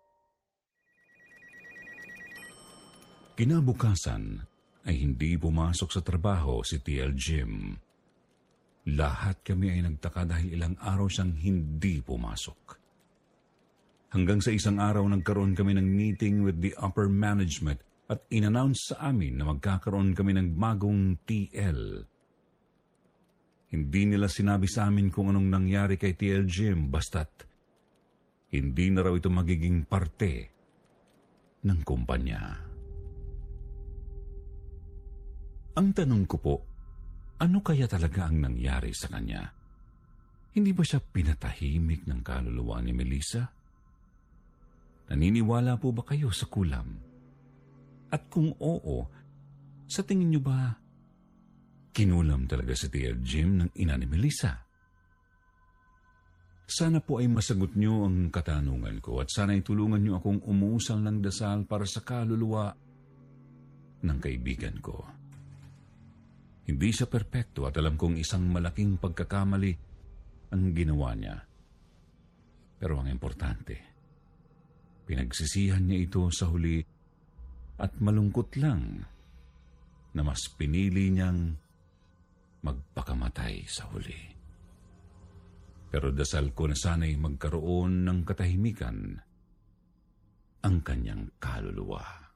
[SPEAKER 2] Kinabukasan ay hindi pumasok sa trabaho si T L Jim. Lahat kami ay nagtaka dahil ilang araw siyang hindi pumasok. Hanggang sa isang araw nagkaroon kami ng meeting with the upper management at in-announce sa amin na magkakaroon kami ng bagong T L. Hindi nila sinabi sa amin kung anong nangyari kay T L Jim, basta't hindi na raw ito magiging parte ng kumpanya. Ang tanong ko po, ano kaya talaga ang nangyari sa kanya? Hindi ba siya pinatahimik ng kaluluwa ni Melissa? Naniniwala po ba kayo sa kulam? At kung oo, sa tingin niyo ba kinulam talaga si T L Jim ng ina ni Melissa? Sana po ay masagot niyo ang katanungan ko at sana ay tulungan niyo akong umuusal ng dasal para sa kaluluwa ng kaibigan ko. Hindi siya perpekto at alam kong isang malaking pagkakamali ang ginawa niya. Pero ang importante, pinagsisihan niya ito sa huli at malungkot lang na mas pinili niyang magpakamatay sa huli. Pero dasal ko na sana'y magkaroon ng katahimikan ang kanyang kaluluwa.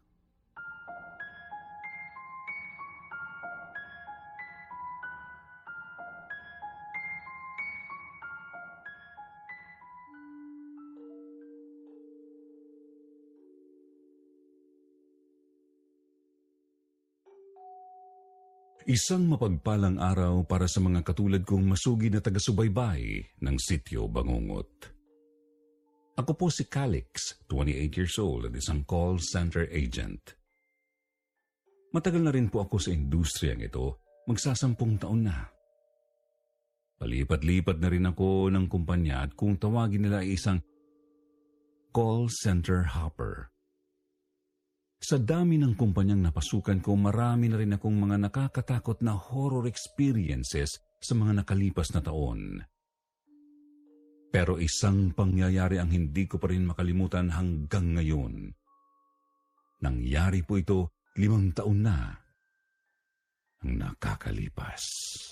[SPEAKER 2] Isang mapagpalang araw para sa mga katulad kong masugid na taga-subaybay ng Sitio Bangungot. Ako po si Calix, twenty-eight years old at isang call center agent. Matagal na rin po ako sa industriyang ito, magsasampung taon na. Palipat-lipat na rin ako ng kumpanya at kung tawagin nila ay isang call center hopper. Sa dami ng kumpanyang napasukan ko, marami na rin akong mga nakakatakot na horror experiences sa mga nakalipas na taon. Pero isang pangyayari ang hindi ko pa rin makalimutan hanggang ngayon. Nangyari po ito limang taon na ang nakakalipas.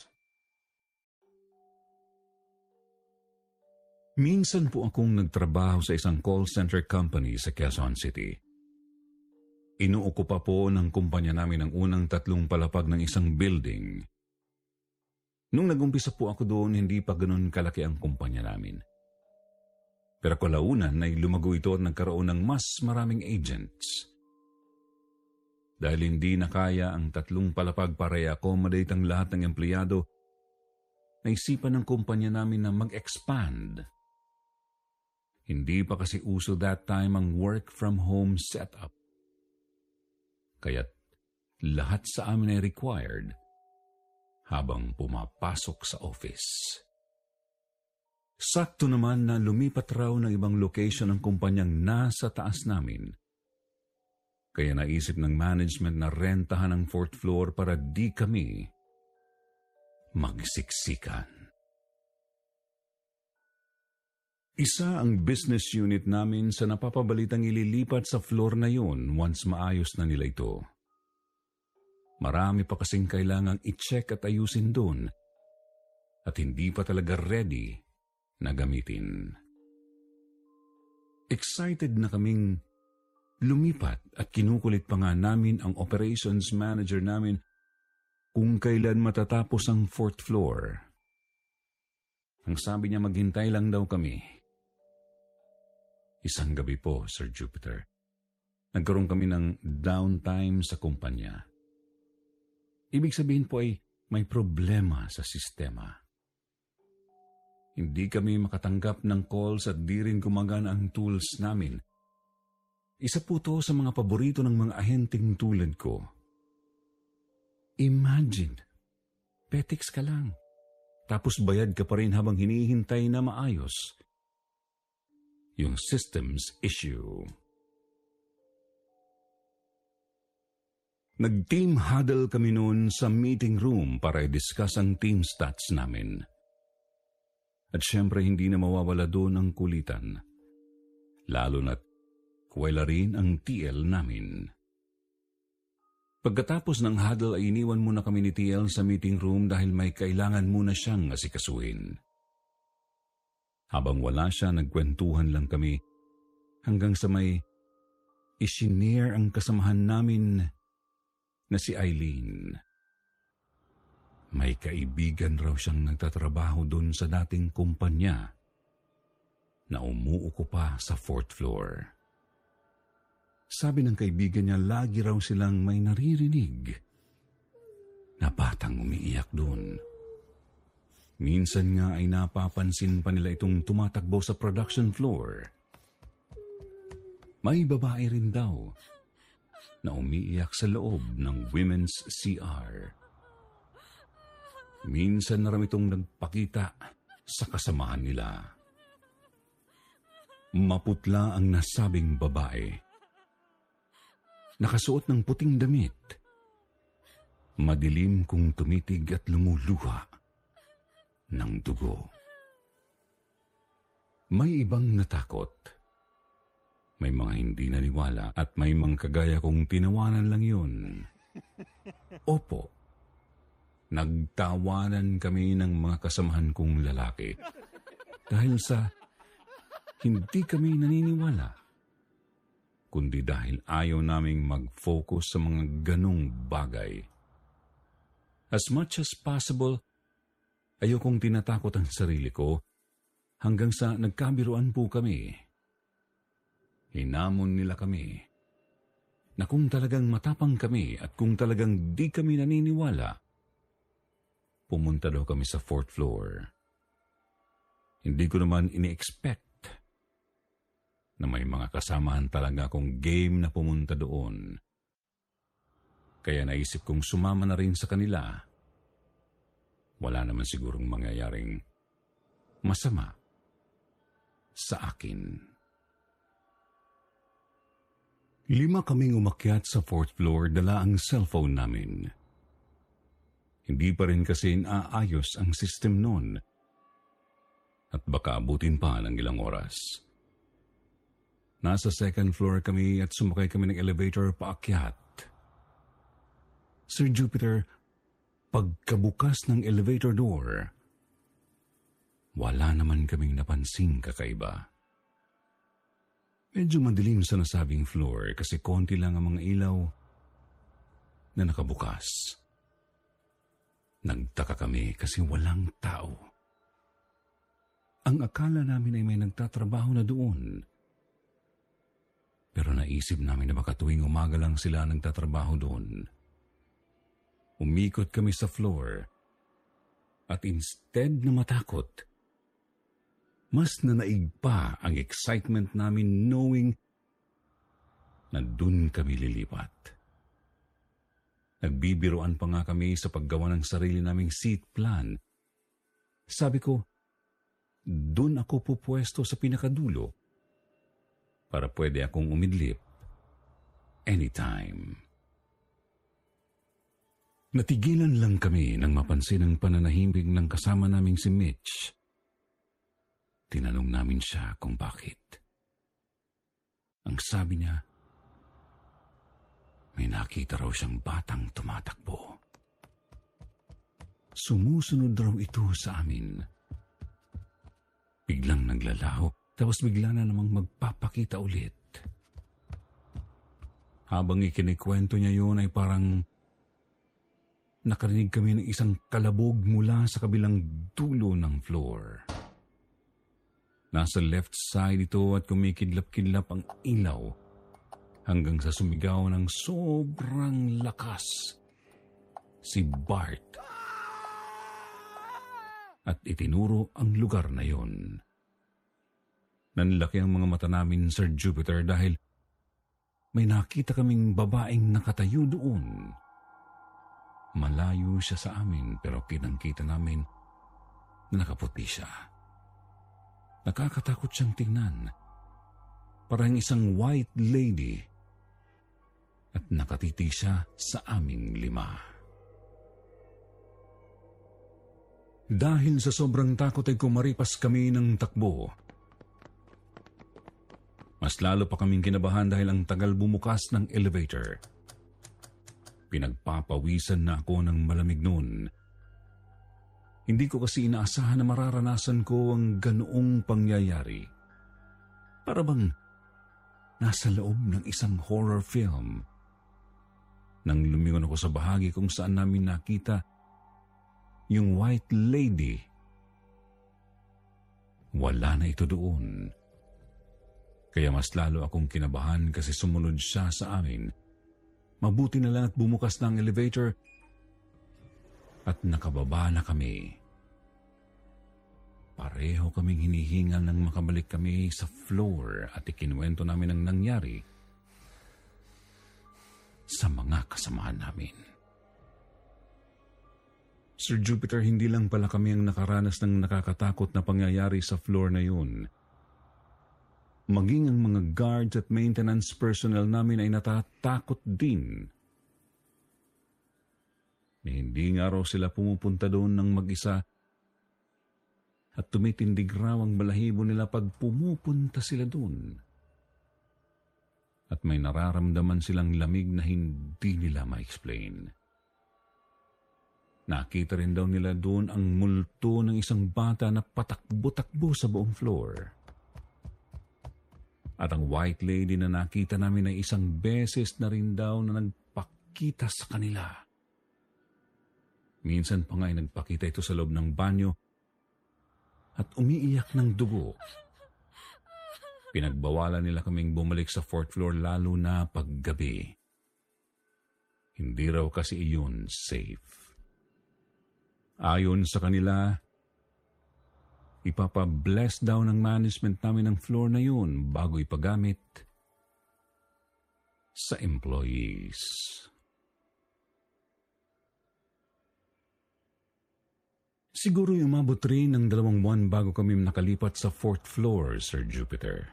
[SPEAKER 2] Minsan po akong nagtrabaho sa isang call center company sa Quezon City. Inuukupa po ng kumpanya namin ang unang tatlong palapag ng isang building. Nung nagumpisa po ako doon, hindi pa ganun kalaki ang kumpanya namin. Pero kalaunan ay lumago ito at nagkaroon ng mas maraming agents. Dahil hindi na kaya ang tatlong palapag para i-accommodate ang lahat ng empleyado, naisipan ng kumpanya namin na mag-expand. Hindi pa kasi uso that time ang work from home setup. Kaya't lahat sa amin ay required habang pumapasok sa office. Sakto naman na lumipat raw ng ibang location ang kumpanyang nasa taas namin. Kaya naisip ng management na rentahan ang fourth floor para di kami magsiksikan. Isa ang business unit namin sa napapabalitang ililipat sa floor na yun once maayos na nila ito. Marami pa kasing kailangang i-check at ayusin doon at hindi pa talaga ready na gamitin. Excited na kaming lumipat at kinukulit pa nga namin ang operations manager namin kung kailan matatapos ang fourth floor. Ang sabi niya maghintay lang daw kami. Isang gabi po, Sir Jupiter, nagkaroon kami ng downtime sa kumpanya. Ibig sabihin po ay may problema sa sistema. Hindi kami makatanggap ng calls at di rin gumagana ang tools namin. Isa po to sa mga paborito ng mga ahenteng tulad ko. Imagine, petiks ka lang. Tapos bayad ka pa rin habang hinihintay na maayos yung systems issue. Nag-team huddle kami noon sa meeting room para i-discuss ang team stats namin. At syempre hindi na mawawala doon ang kulitan. Lalo na't kuwela rin ang T L namin. Pagkatapos ng huddle ay iniwan muna kami ni T L sa meeting room dahil may kailangan muna siyang asikasuhin. Habang wala siya, nagkwentuhan lang kami hanggang sa may isinare ang kasamahan namin na si Eileen. May kaibigan raw siyang nagtatrabaho doon sa dating kumpanya na umuukupa sa fourth floor. Sabi ng kaibigan niya, lagi raw silang may naririnig na batang umiiyak doon. Minsan nga ay napapansin pa nila itong tumatakbo sa production floor. May babae rin daw na umiiyak sa loob ng women's C R. Minsan na rin itong nagpakita sa kasamahan nila. Maputla ang nasabing babae. Nakasuot ng puting damit. Madilim kung tumitig at lumuluha ng dugo. May ibang natakot. May mga hindi naniwala at may mga kagaya kong tinawanan lang yun. Opo. Nagtawanan kami ng mga kasamahan kong lalaki dahil sa hindi kami naniniwala, kundi dahil ayaw naming mag-focus sa mga ganong bagay. As much as possible, ayaw kong tinatakot ang sarili ko hanggang sa nagkabiruan po kami. Hinamon nila kami na kung talagang matapang kami at kung talagang di kami naniniwala, pumunta daw kami sa fourth floor. Hindi ko naman ini-expect na may mga kasamahan talaga akong game na pumunta doon. Kaya naisip kong sumama na rin sa kanila. Wala naman sigurong mangyayaring masama sa akin. Lima kaming umakyat sa fourth floor, dala ang cellphone namin. Hindi pa rin kasi naayos ang system noon at baka abutin pa ng ilang oras. Nasa second floor kami at sumakay kami ng elevator paakyat. Sir Jupiter, pagkabukas ng elevator door, wala naman kaming napansing kakaiba. Medyo madilim sa nasabing floor kasi konti lang ang mga ilaw na nakabukas. Nagtaka kami kasi walang tao. Ang akala namin ay may nagtatrabaho na doon. Pero naisip namin na baka tuwing umaga lang sila nagtatrabaho doon. Umikot kami sa floor at instead na matakot, mas nanaig pa ang excitement namin knowing na doon kami lilipat. Nagbibiroan pa nga kami sa paggawa ng sarili naming seat plan. Sabi ko, doon ako pupwesto sa pinakadulo para pwede akong umidlip anytime. Natigilan lang kami nang mapansin ang pananahimik ng kasama naming si Mitch. Tinanong namin siya kung bakit. Ang sabi niya, may nakita raw siyang batang tumatakbo. Sumusunod raw ito sa amin. Biglang naglalaho, tapos bigla na namang magpapakita ulit. Habang ikinikwento niya yun ay parang nakarinig kami ng isang kalabog mula sa kabilang dulo ng floor. Nasa left side ito at kumikidlap-kidlap ang ilaw hanggang sa sumigaw ng sobrang lakas si Bart. at itinuro ang lugar na yon. Nanlaki ang mga mata namin, Sir Jupiter, dahil may nakita kaming babaeng nakatayo doon. Malayo siya sa amin pero kitang-kita namin na nakaputi siya. Nakakatakot siyang tingnan. Parang isang white lady at nakatiti siya sa aming lima. Dahil sa sobrang takot ay kumaripas kami ng takbo. Mas lalo pa kaming kinabahan dahil ang tagal bumukas ng elevator. Pinagpapawisan na ako ng malamig noon. Hindi ko kasi inaasahan na mararanasan ko ang ganoong pangyayari. Para bang nasa loob ng isang horror film. Nang lumingon ako sa bahagi kung saan namin nakita yung white lady, wala na ito doon. Kaya mas lalo akong kinabahan kasi sumunod siya sa amin. Mabuti na lang at bumukas na ang elevator at nakababa na kami. Pareho kaming hinihingal nang makabalik kami sa floor at ikinuwento namin ang nangyari sa mga kasamahan namin. Sir Jupiter, hindi lang pala kami ang nakaranas ng nakakatakot na pangyayari sa floor na yun. Maging ang mga guards at maintenance personnel namin ay natatakot din. Hindi nga raw sila pumupunta doon ng mag-isa at tumitindig raw ang balahibo nila pag pumupunta sila doon. At may nararamdaman silang lamig na hindi nila ma-explain. Nakita rin daw nila doon ang multo ng isang bata na patakbo-takbo sa buong floor. At ang white lady na nakita namin ay isang beses na rin daw na nagpakita sa kanila. Minsan pa nga ay nagpakita ito sa loob ng banyo at umiiyak ng dugo. Pinagbawalan nila kaming bumalik sa fourth floor lalo na paggabi. Hindi raw kasi iyon safe. Ayon sa kanila, ipapa-bless daw ng management namin ang floor na yun bago ipagamit sa employees. Siguro umabot rin ng dalawang buwan bago kami nakalipat sa fourth floor, Sir Jupiter.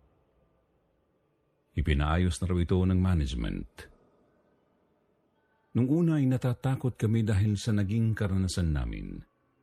[SPEAKER 2] Ipinaayos na raw ito ng management. Nung una ay natatakot kami dahil sa naging karanasan namin.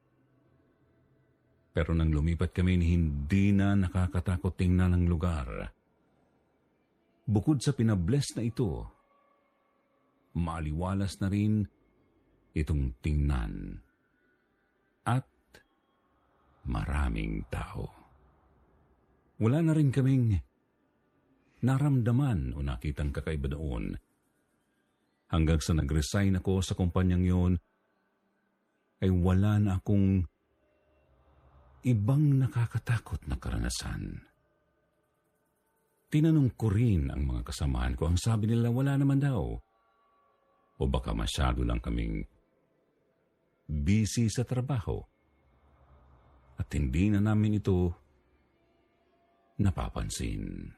[SPEAKER 2] Pero nang lumipat kami, hindi na nakakatakot tingnan ang lugar. Bukod sa pinabless na ito, maaliwalas na rin itong tingnan. At maraming tao. Wala na rin kaming naramdaman o nakitang kakaiba doon. Hanggang sa nag-resign ako sa kumpanyang yon, ay wala na akong ibang nakakatakot na karanasan. Tinanong ko rin ang mga kasamahan ko. Ang sabi nila wala naman daw. O baka masyado lang kaming busy sa trabaho at hindi na namin ito napapansin.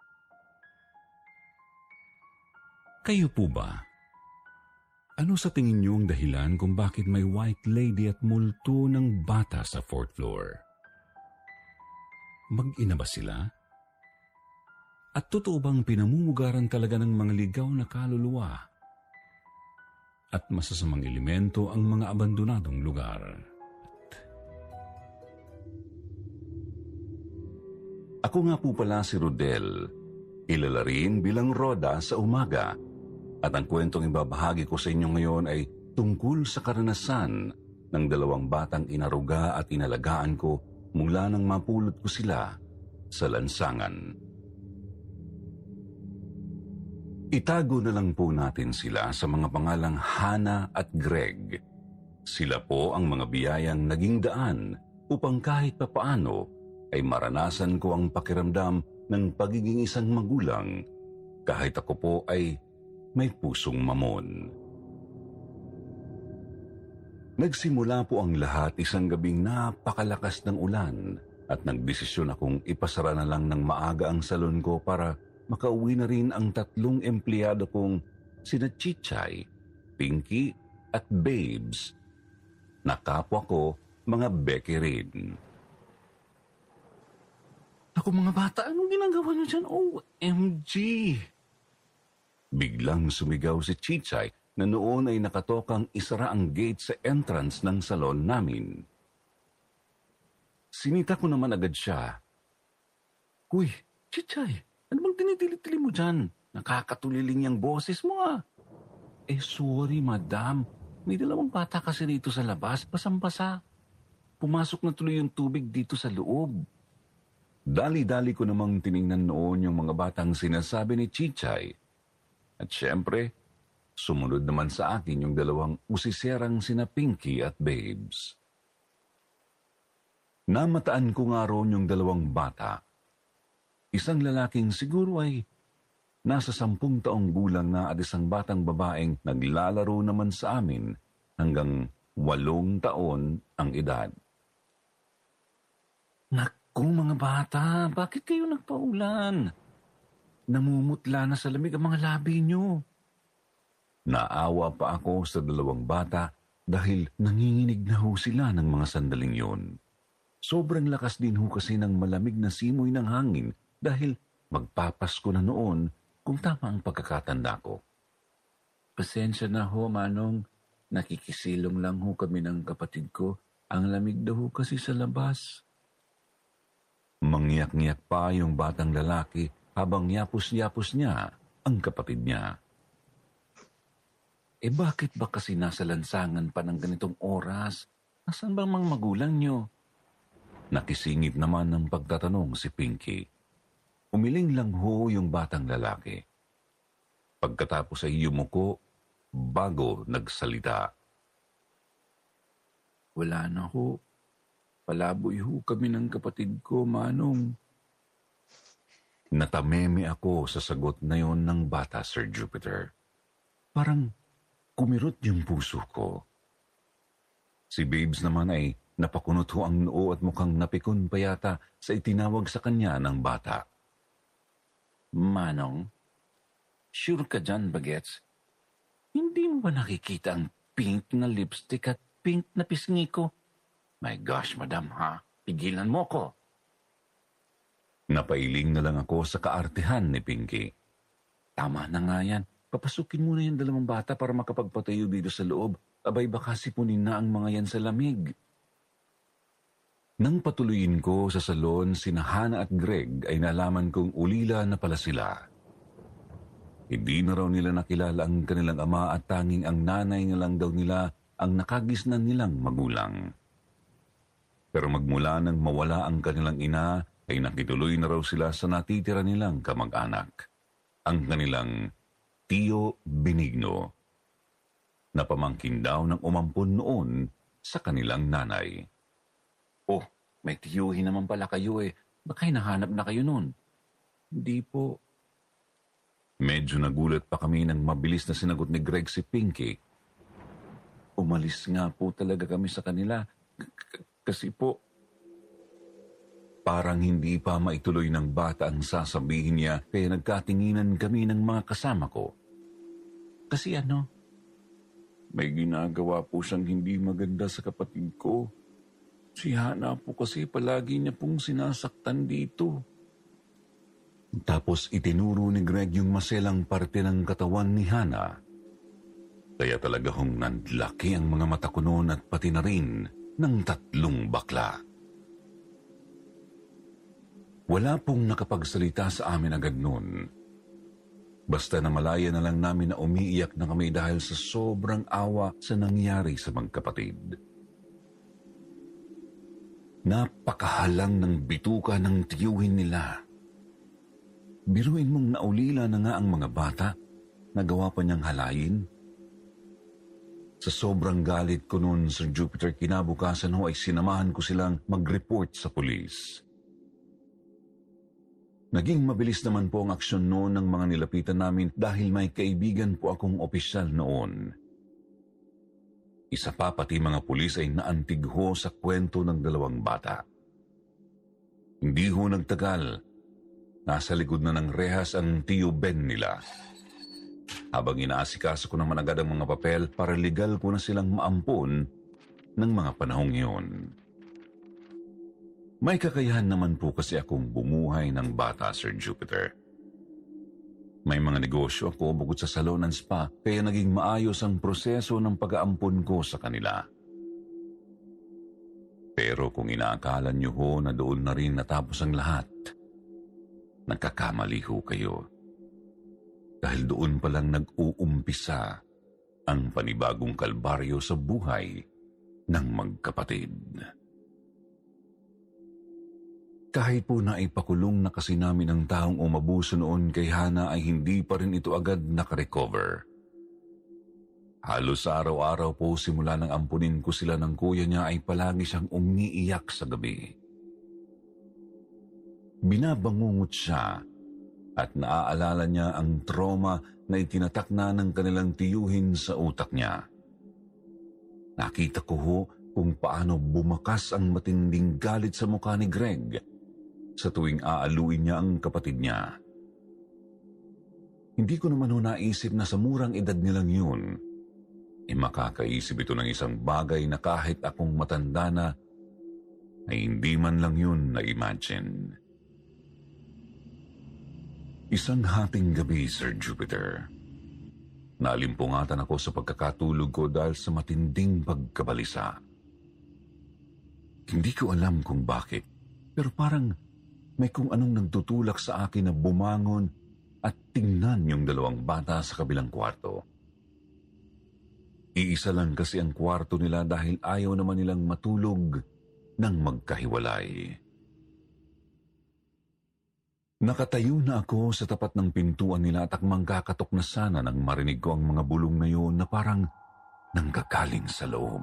[SPEAKER 2] Kayo po ba? Ano sa tingin niyo ang dahilan kung bakit may white lady at multo ng bata sa fourth floor? Mag-ina ba sila? At totoo bang pinamumugaran talaga ng mga ligaw na kaluluwa? At masasamang elemento ang mga abandonadong lugar?
[SPEAKER 1] Ako nga po pala si Rodel, kilala rin bilang Roda sa umaga. At ang kwentong ibabahagi ko sa inyo ngayon ay tungkol sa karanasan ng dalawang batang inaruga at inalagaan ko mula nang mapulot ko sila sa lansangan. Itago na lang po natin sila sa mga pangalang Hana at Greg. Sila po ang mga biyayang naging daan upang kahit papaano ay maranasan ko ang pakiramdam ng pagiging isang magulang kahit ako po ay may pusong mamon.
[SPEAKER 2] Nagsimula po ang lahat isang gabing napakalakas ng ulan at nagdesisyon akong ipasara na lang ng maaga ang salon ko para makauwi na rin ang tatlong empleyado kong sina Chichay, Pinky at Babes. Na kapwa ko, mga Becky rin. Ako mga bata, anong ginagawa niyo dyan? O M G! Biglang sumigaw si Chichay na noon ay nakatokang isara ang gate sa entrance ng salon namin. Sinita ko naman agad siya. Uy, Chichay, ano bang tinitili-tili mo dyan? Nakakatuliling yung boses mo ah. Eh sorry madam, may dalawang bata kasi rito sa labas, basang-basa. Pumasok na tuloy yung tubig dito sa loob. Dali-dali ko namang tiningnan noon yung mga batang sinasabi ni Chichay. At syempre, sumunod naman sa akin yung dalawang usiserang sina Pinky at Babes. Namataan ko nga roon yung dalawang bata. Isang lalaking siguro ay nasa sampung taong gulang na at isang batang babaeng naglalaro naman sa amin hanggang walong taon ang edad. Naku mga bata, bakit kayo nagpaulan? Namumutla na sa lamig ang mga labi nyo. Naawa pa ako sa dalawang bata dahil nanginginig na ho sila ng mga sandaling yun. Sobrang lakas din ho kasi ng malamig na simoy ng hangin dahil magpapasko na noon kung tama ang pagkakatanda ko. Pasensya na ho, Manong. Nakikisilong lang ho kami ng kapatid ko. Ang lamig daw ho kasi sa labas. Mangyak-ngyak pa yung batang lalaki habang yapos-yapos niya ang kapatid niya. Eh bakit ba kasi nasa lansangan pa ng ganitong oras? Nasaan ba mga magulang niyo? Nakisingit naman ng pagtatanong si Pinky. Umiling lang ho yung batang lalaki. Pagkatapos ay yumuko bago nagsalita. Wala na ho. Palaboy ho kami ng kapatid ko, Manong. Natameme ako sa sagot na yon ng bata, Sir Jupiter. Parang kumirot yung puso ko. Si Babes naman ay napakunot ho ang noo at mukhang napikon pa yata sa itinawag sa kanya ng bata. Manong, sure ka dyan, Bagets? Hindi mo ba nakikita ang pink na lipstick at pink na pisngi ko? My gosh, madam ha, pigilan mo ko. Napailing na lang ako sa kaartehan ni Pinky. Tama na nga yan. Papasukin mo na yung dalawang bata para makapagpatayo dito sa loob. Abay baka sipunin na ang mga yan sa lamig. Nang patuloyin ko sa salon, sina Hana at Greg ay nalaman kong ulila na pala sila. Hindi na raw nila nakilala ang kanilang ama at tanging ang nanay na lang daw nila ang nakagisnan nilang magulang. Pero magmula nang mawala ang kanilang ina, ay nakituloy na raw sila sa natitira nilang kamag-anak, ang kanilang Tio Benigno, na pamangkin daw ng umampon noon sa kanilang nanay. Oh, may tiyuhin naman pala kayo eh. Baka hinahanap na kayo noon. Hindi po. Medyo nagulat pa kami nang mabilis na sinagot ni Greg si Pinky. Umalis nga po talaga kami sa kanila. K- kasi po, parang hindi pa maituloy ng bata ang sasabihin niya kaya nagkatinginan kami ng mga kasama ko. Kasi ano? May ginagawa po siyang hindi maganda sa kapatid ko. Si Hana po kasi palagi niya pong sinasaktan dito. Tapos itinuro ni Greg yung maselang parte ng katawan ni Hana. Kaya talaga hong nandlaki ang mga mata ko noon at pati na rin ng tatlong bakla. Wala pong nakapagsalita sa amin agad noon. Basta na malaya na lang namin na umiiyak na kami dahil sa sobrang awa sa nangyari sa magkapatid. Napakahalang ng bituka ng tiyuhin nila. Biruin mong naulila na nga ang mga bata, nagawa pa niyang halayin. Sa sobrang galit ko noon, Sir Jupiter, kinabukasan ho ay sinamahan ko silang mag-report sa pulis. Naging mabilis naman po ang aksyon noon ng mga nilapitan namin dahil may kaibigan po akong opisyal noon.
[SPEAKER 1] Isa pa pati mga pulis ay naantig ho sa kwento ng dalawang bata. Hindi ho nagtagal, nasa likod na ng rehas ang tiyo Ben nila. Habang inaasikaso ko naman agad ang mga papel para legal ko na silang maampon ng mga panahong iyon. May kakayahan naman po kasi akong bumuhay ng bata, Sir Jupiter. May mga negosyo ako bukod sa salon and spa, kaya naging maayos ang proseso ng pag-aampon ko sa kanila. Pero kung inaakala niyo ho na doon na rin natapos ang lahat, nagkakamali ho kayo. Dahil doon pa lang nag-uumpisa ang panibagong kalbaryo sa buhay ng magkapatid. Kahit po na ipakulong na kasi namin ang taong umabuso noon kay Hana ay hindi pa rin ito agad nakarecover. Halos araw-araw po simula nang ampunin ko sila ng kuya niya ay palagi siyang umiiyak sa gabi. Binabangungot siya at naaalala niya ang trauma na itinatak na ng kanilang tiyuhin sa utak niya. Nakita ko ho kung paano bumakas ang matinding galit sa mukha ni Greg sa tuwing aaluin niya ang kapatid niya. Hindi ko naman ho naisip na sa murang edad nilang yun, eh makakaisip ito ng isang bagay na kahit akong matanda na, ay hindi man lang yun na-imagine. Isang hating gabi, Sir Jupiter. Naalimpungatan ako sa pagkakatulog ko dahil sa matinding pagkabalisa. Hindi ko alam kung bakit, pero parang may kung anong nagtutulak sa akin na bumangon at tingnan yung dalawang bata sa kabilang kwarto. Iisa lang kasi ang kwarto nila dahil ayaw naman nilang matulog nang magkahiwalay. Nakatayo na ako sa tapat ng pintuan nila at akmang kakatok na sana nang marinig ko ang mga bulong na yun na parang nanggagaling sa loob.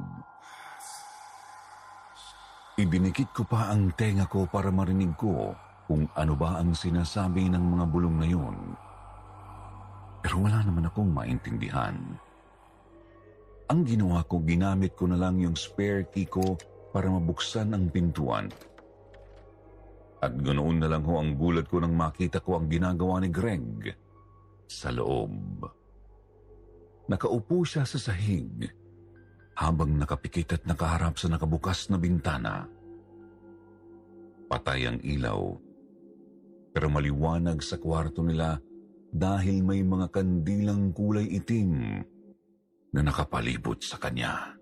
[SPEAKER 1] Ibinikit ko pa ang tenga ko para marinig ko kung ano ba ang sinasabi ng mga bulong na yun. Pero wala naman akong maintindihan. Ang ginawa ko, ginamit ko na lang yung spare key ko para mabuksan ang pintuan. At ganoon na lang ho ang gulat ko nang makita ko ang ginagawa ni Greg sa loob. Nakaupo siya sa sahig habang nakapikit at nakaharap sa nakabukas na bintana. Patay ang ilaw, pero maliwanag sa kwarto nila dahil may mga kandilang kulay itim na nakapalibot sa kanya.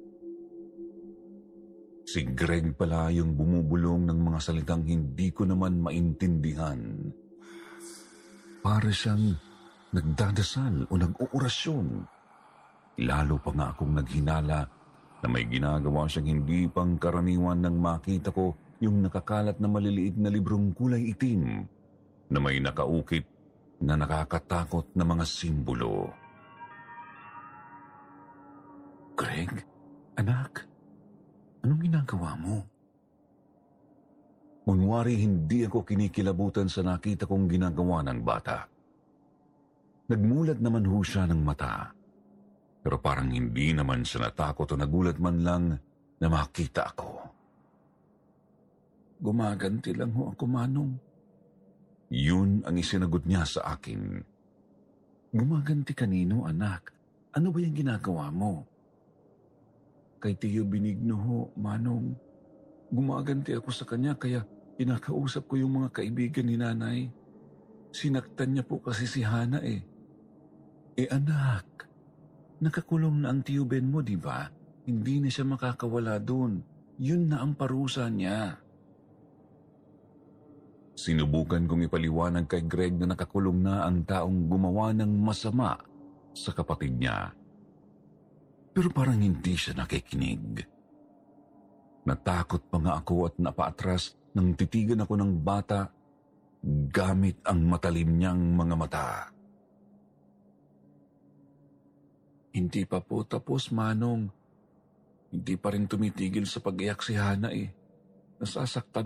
[SPEAKER 1] Si Greg pala yung bumubulong ng mga salitang hindi ko naman maintindihan. Para siyang nagdadasal o nag-oorasyon. Lalo pa nga akong naghinala na may ginagawa siyang hindi pang karaniwan nang makita ko yung nakakalat na maliliit na librong kulay itim na may nakaukit na nakakatakot na mga simbolo. Greg, anak, anong ginagawa mo? Kunwari hindi ako kinikilabutan sa nakita kong ginagawa ng bata. Nagmulat naman ho siya ng mata, pero parang hindi naman siya natakot o nagulat man lang na makita ako. Gumaganti lang ho ako, Manong. Yun ang isinagot niya sa akin. Gumaganti kanino, anak? Ano ba yung ginagawa mo? Kay Tiyo Benigno ho, Manong. Gumaganti ako sa kanya kaya pinakausap ko yung mga kaibigan ni Nanay. Sinaktan niya po kasi si Hana eh. Eh anak, nakakulong na ang Tiyo Ben mo, di ba? Hindi na siya makakawala doon. Yun na ang parusa niya. Sinubukan kong ipaliwanag kay Greg na nakakulong na ang taong gumawa ng masama sa kapatid niya. Pero parang hindi siya nakikinig. Natakot pa nga ako at napaatras nang titigan ako ng bata gamit ang matalim niyang mga mata. Hindi pa po tapos, Manong. Hindi pa rin tumitigil sa pag-iyak si Hana eh. Nasasaktan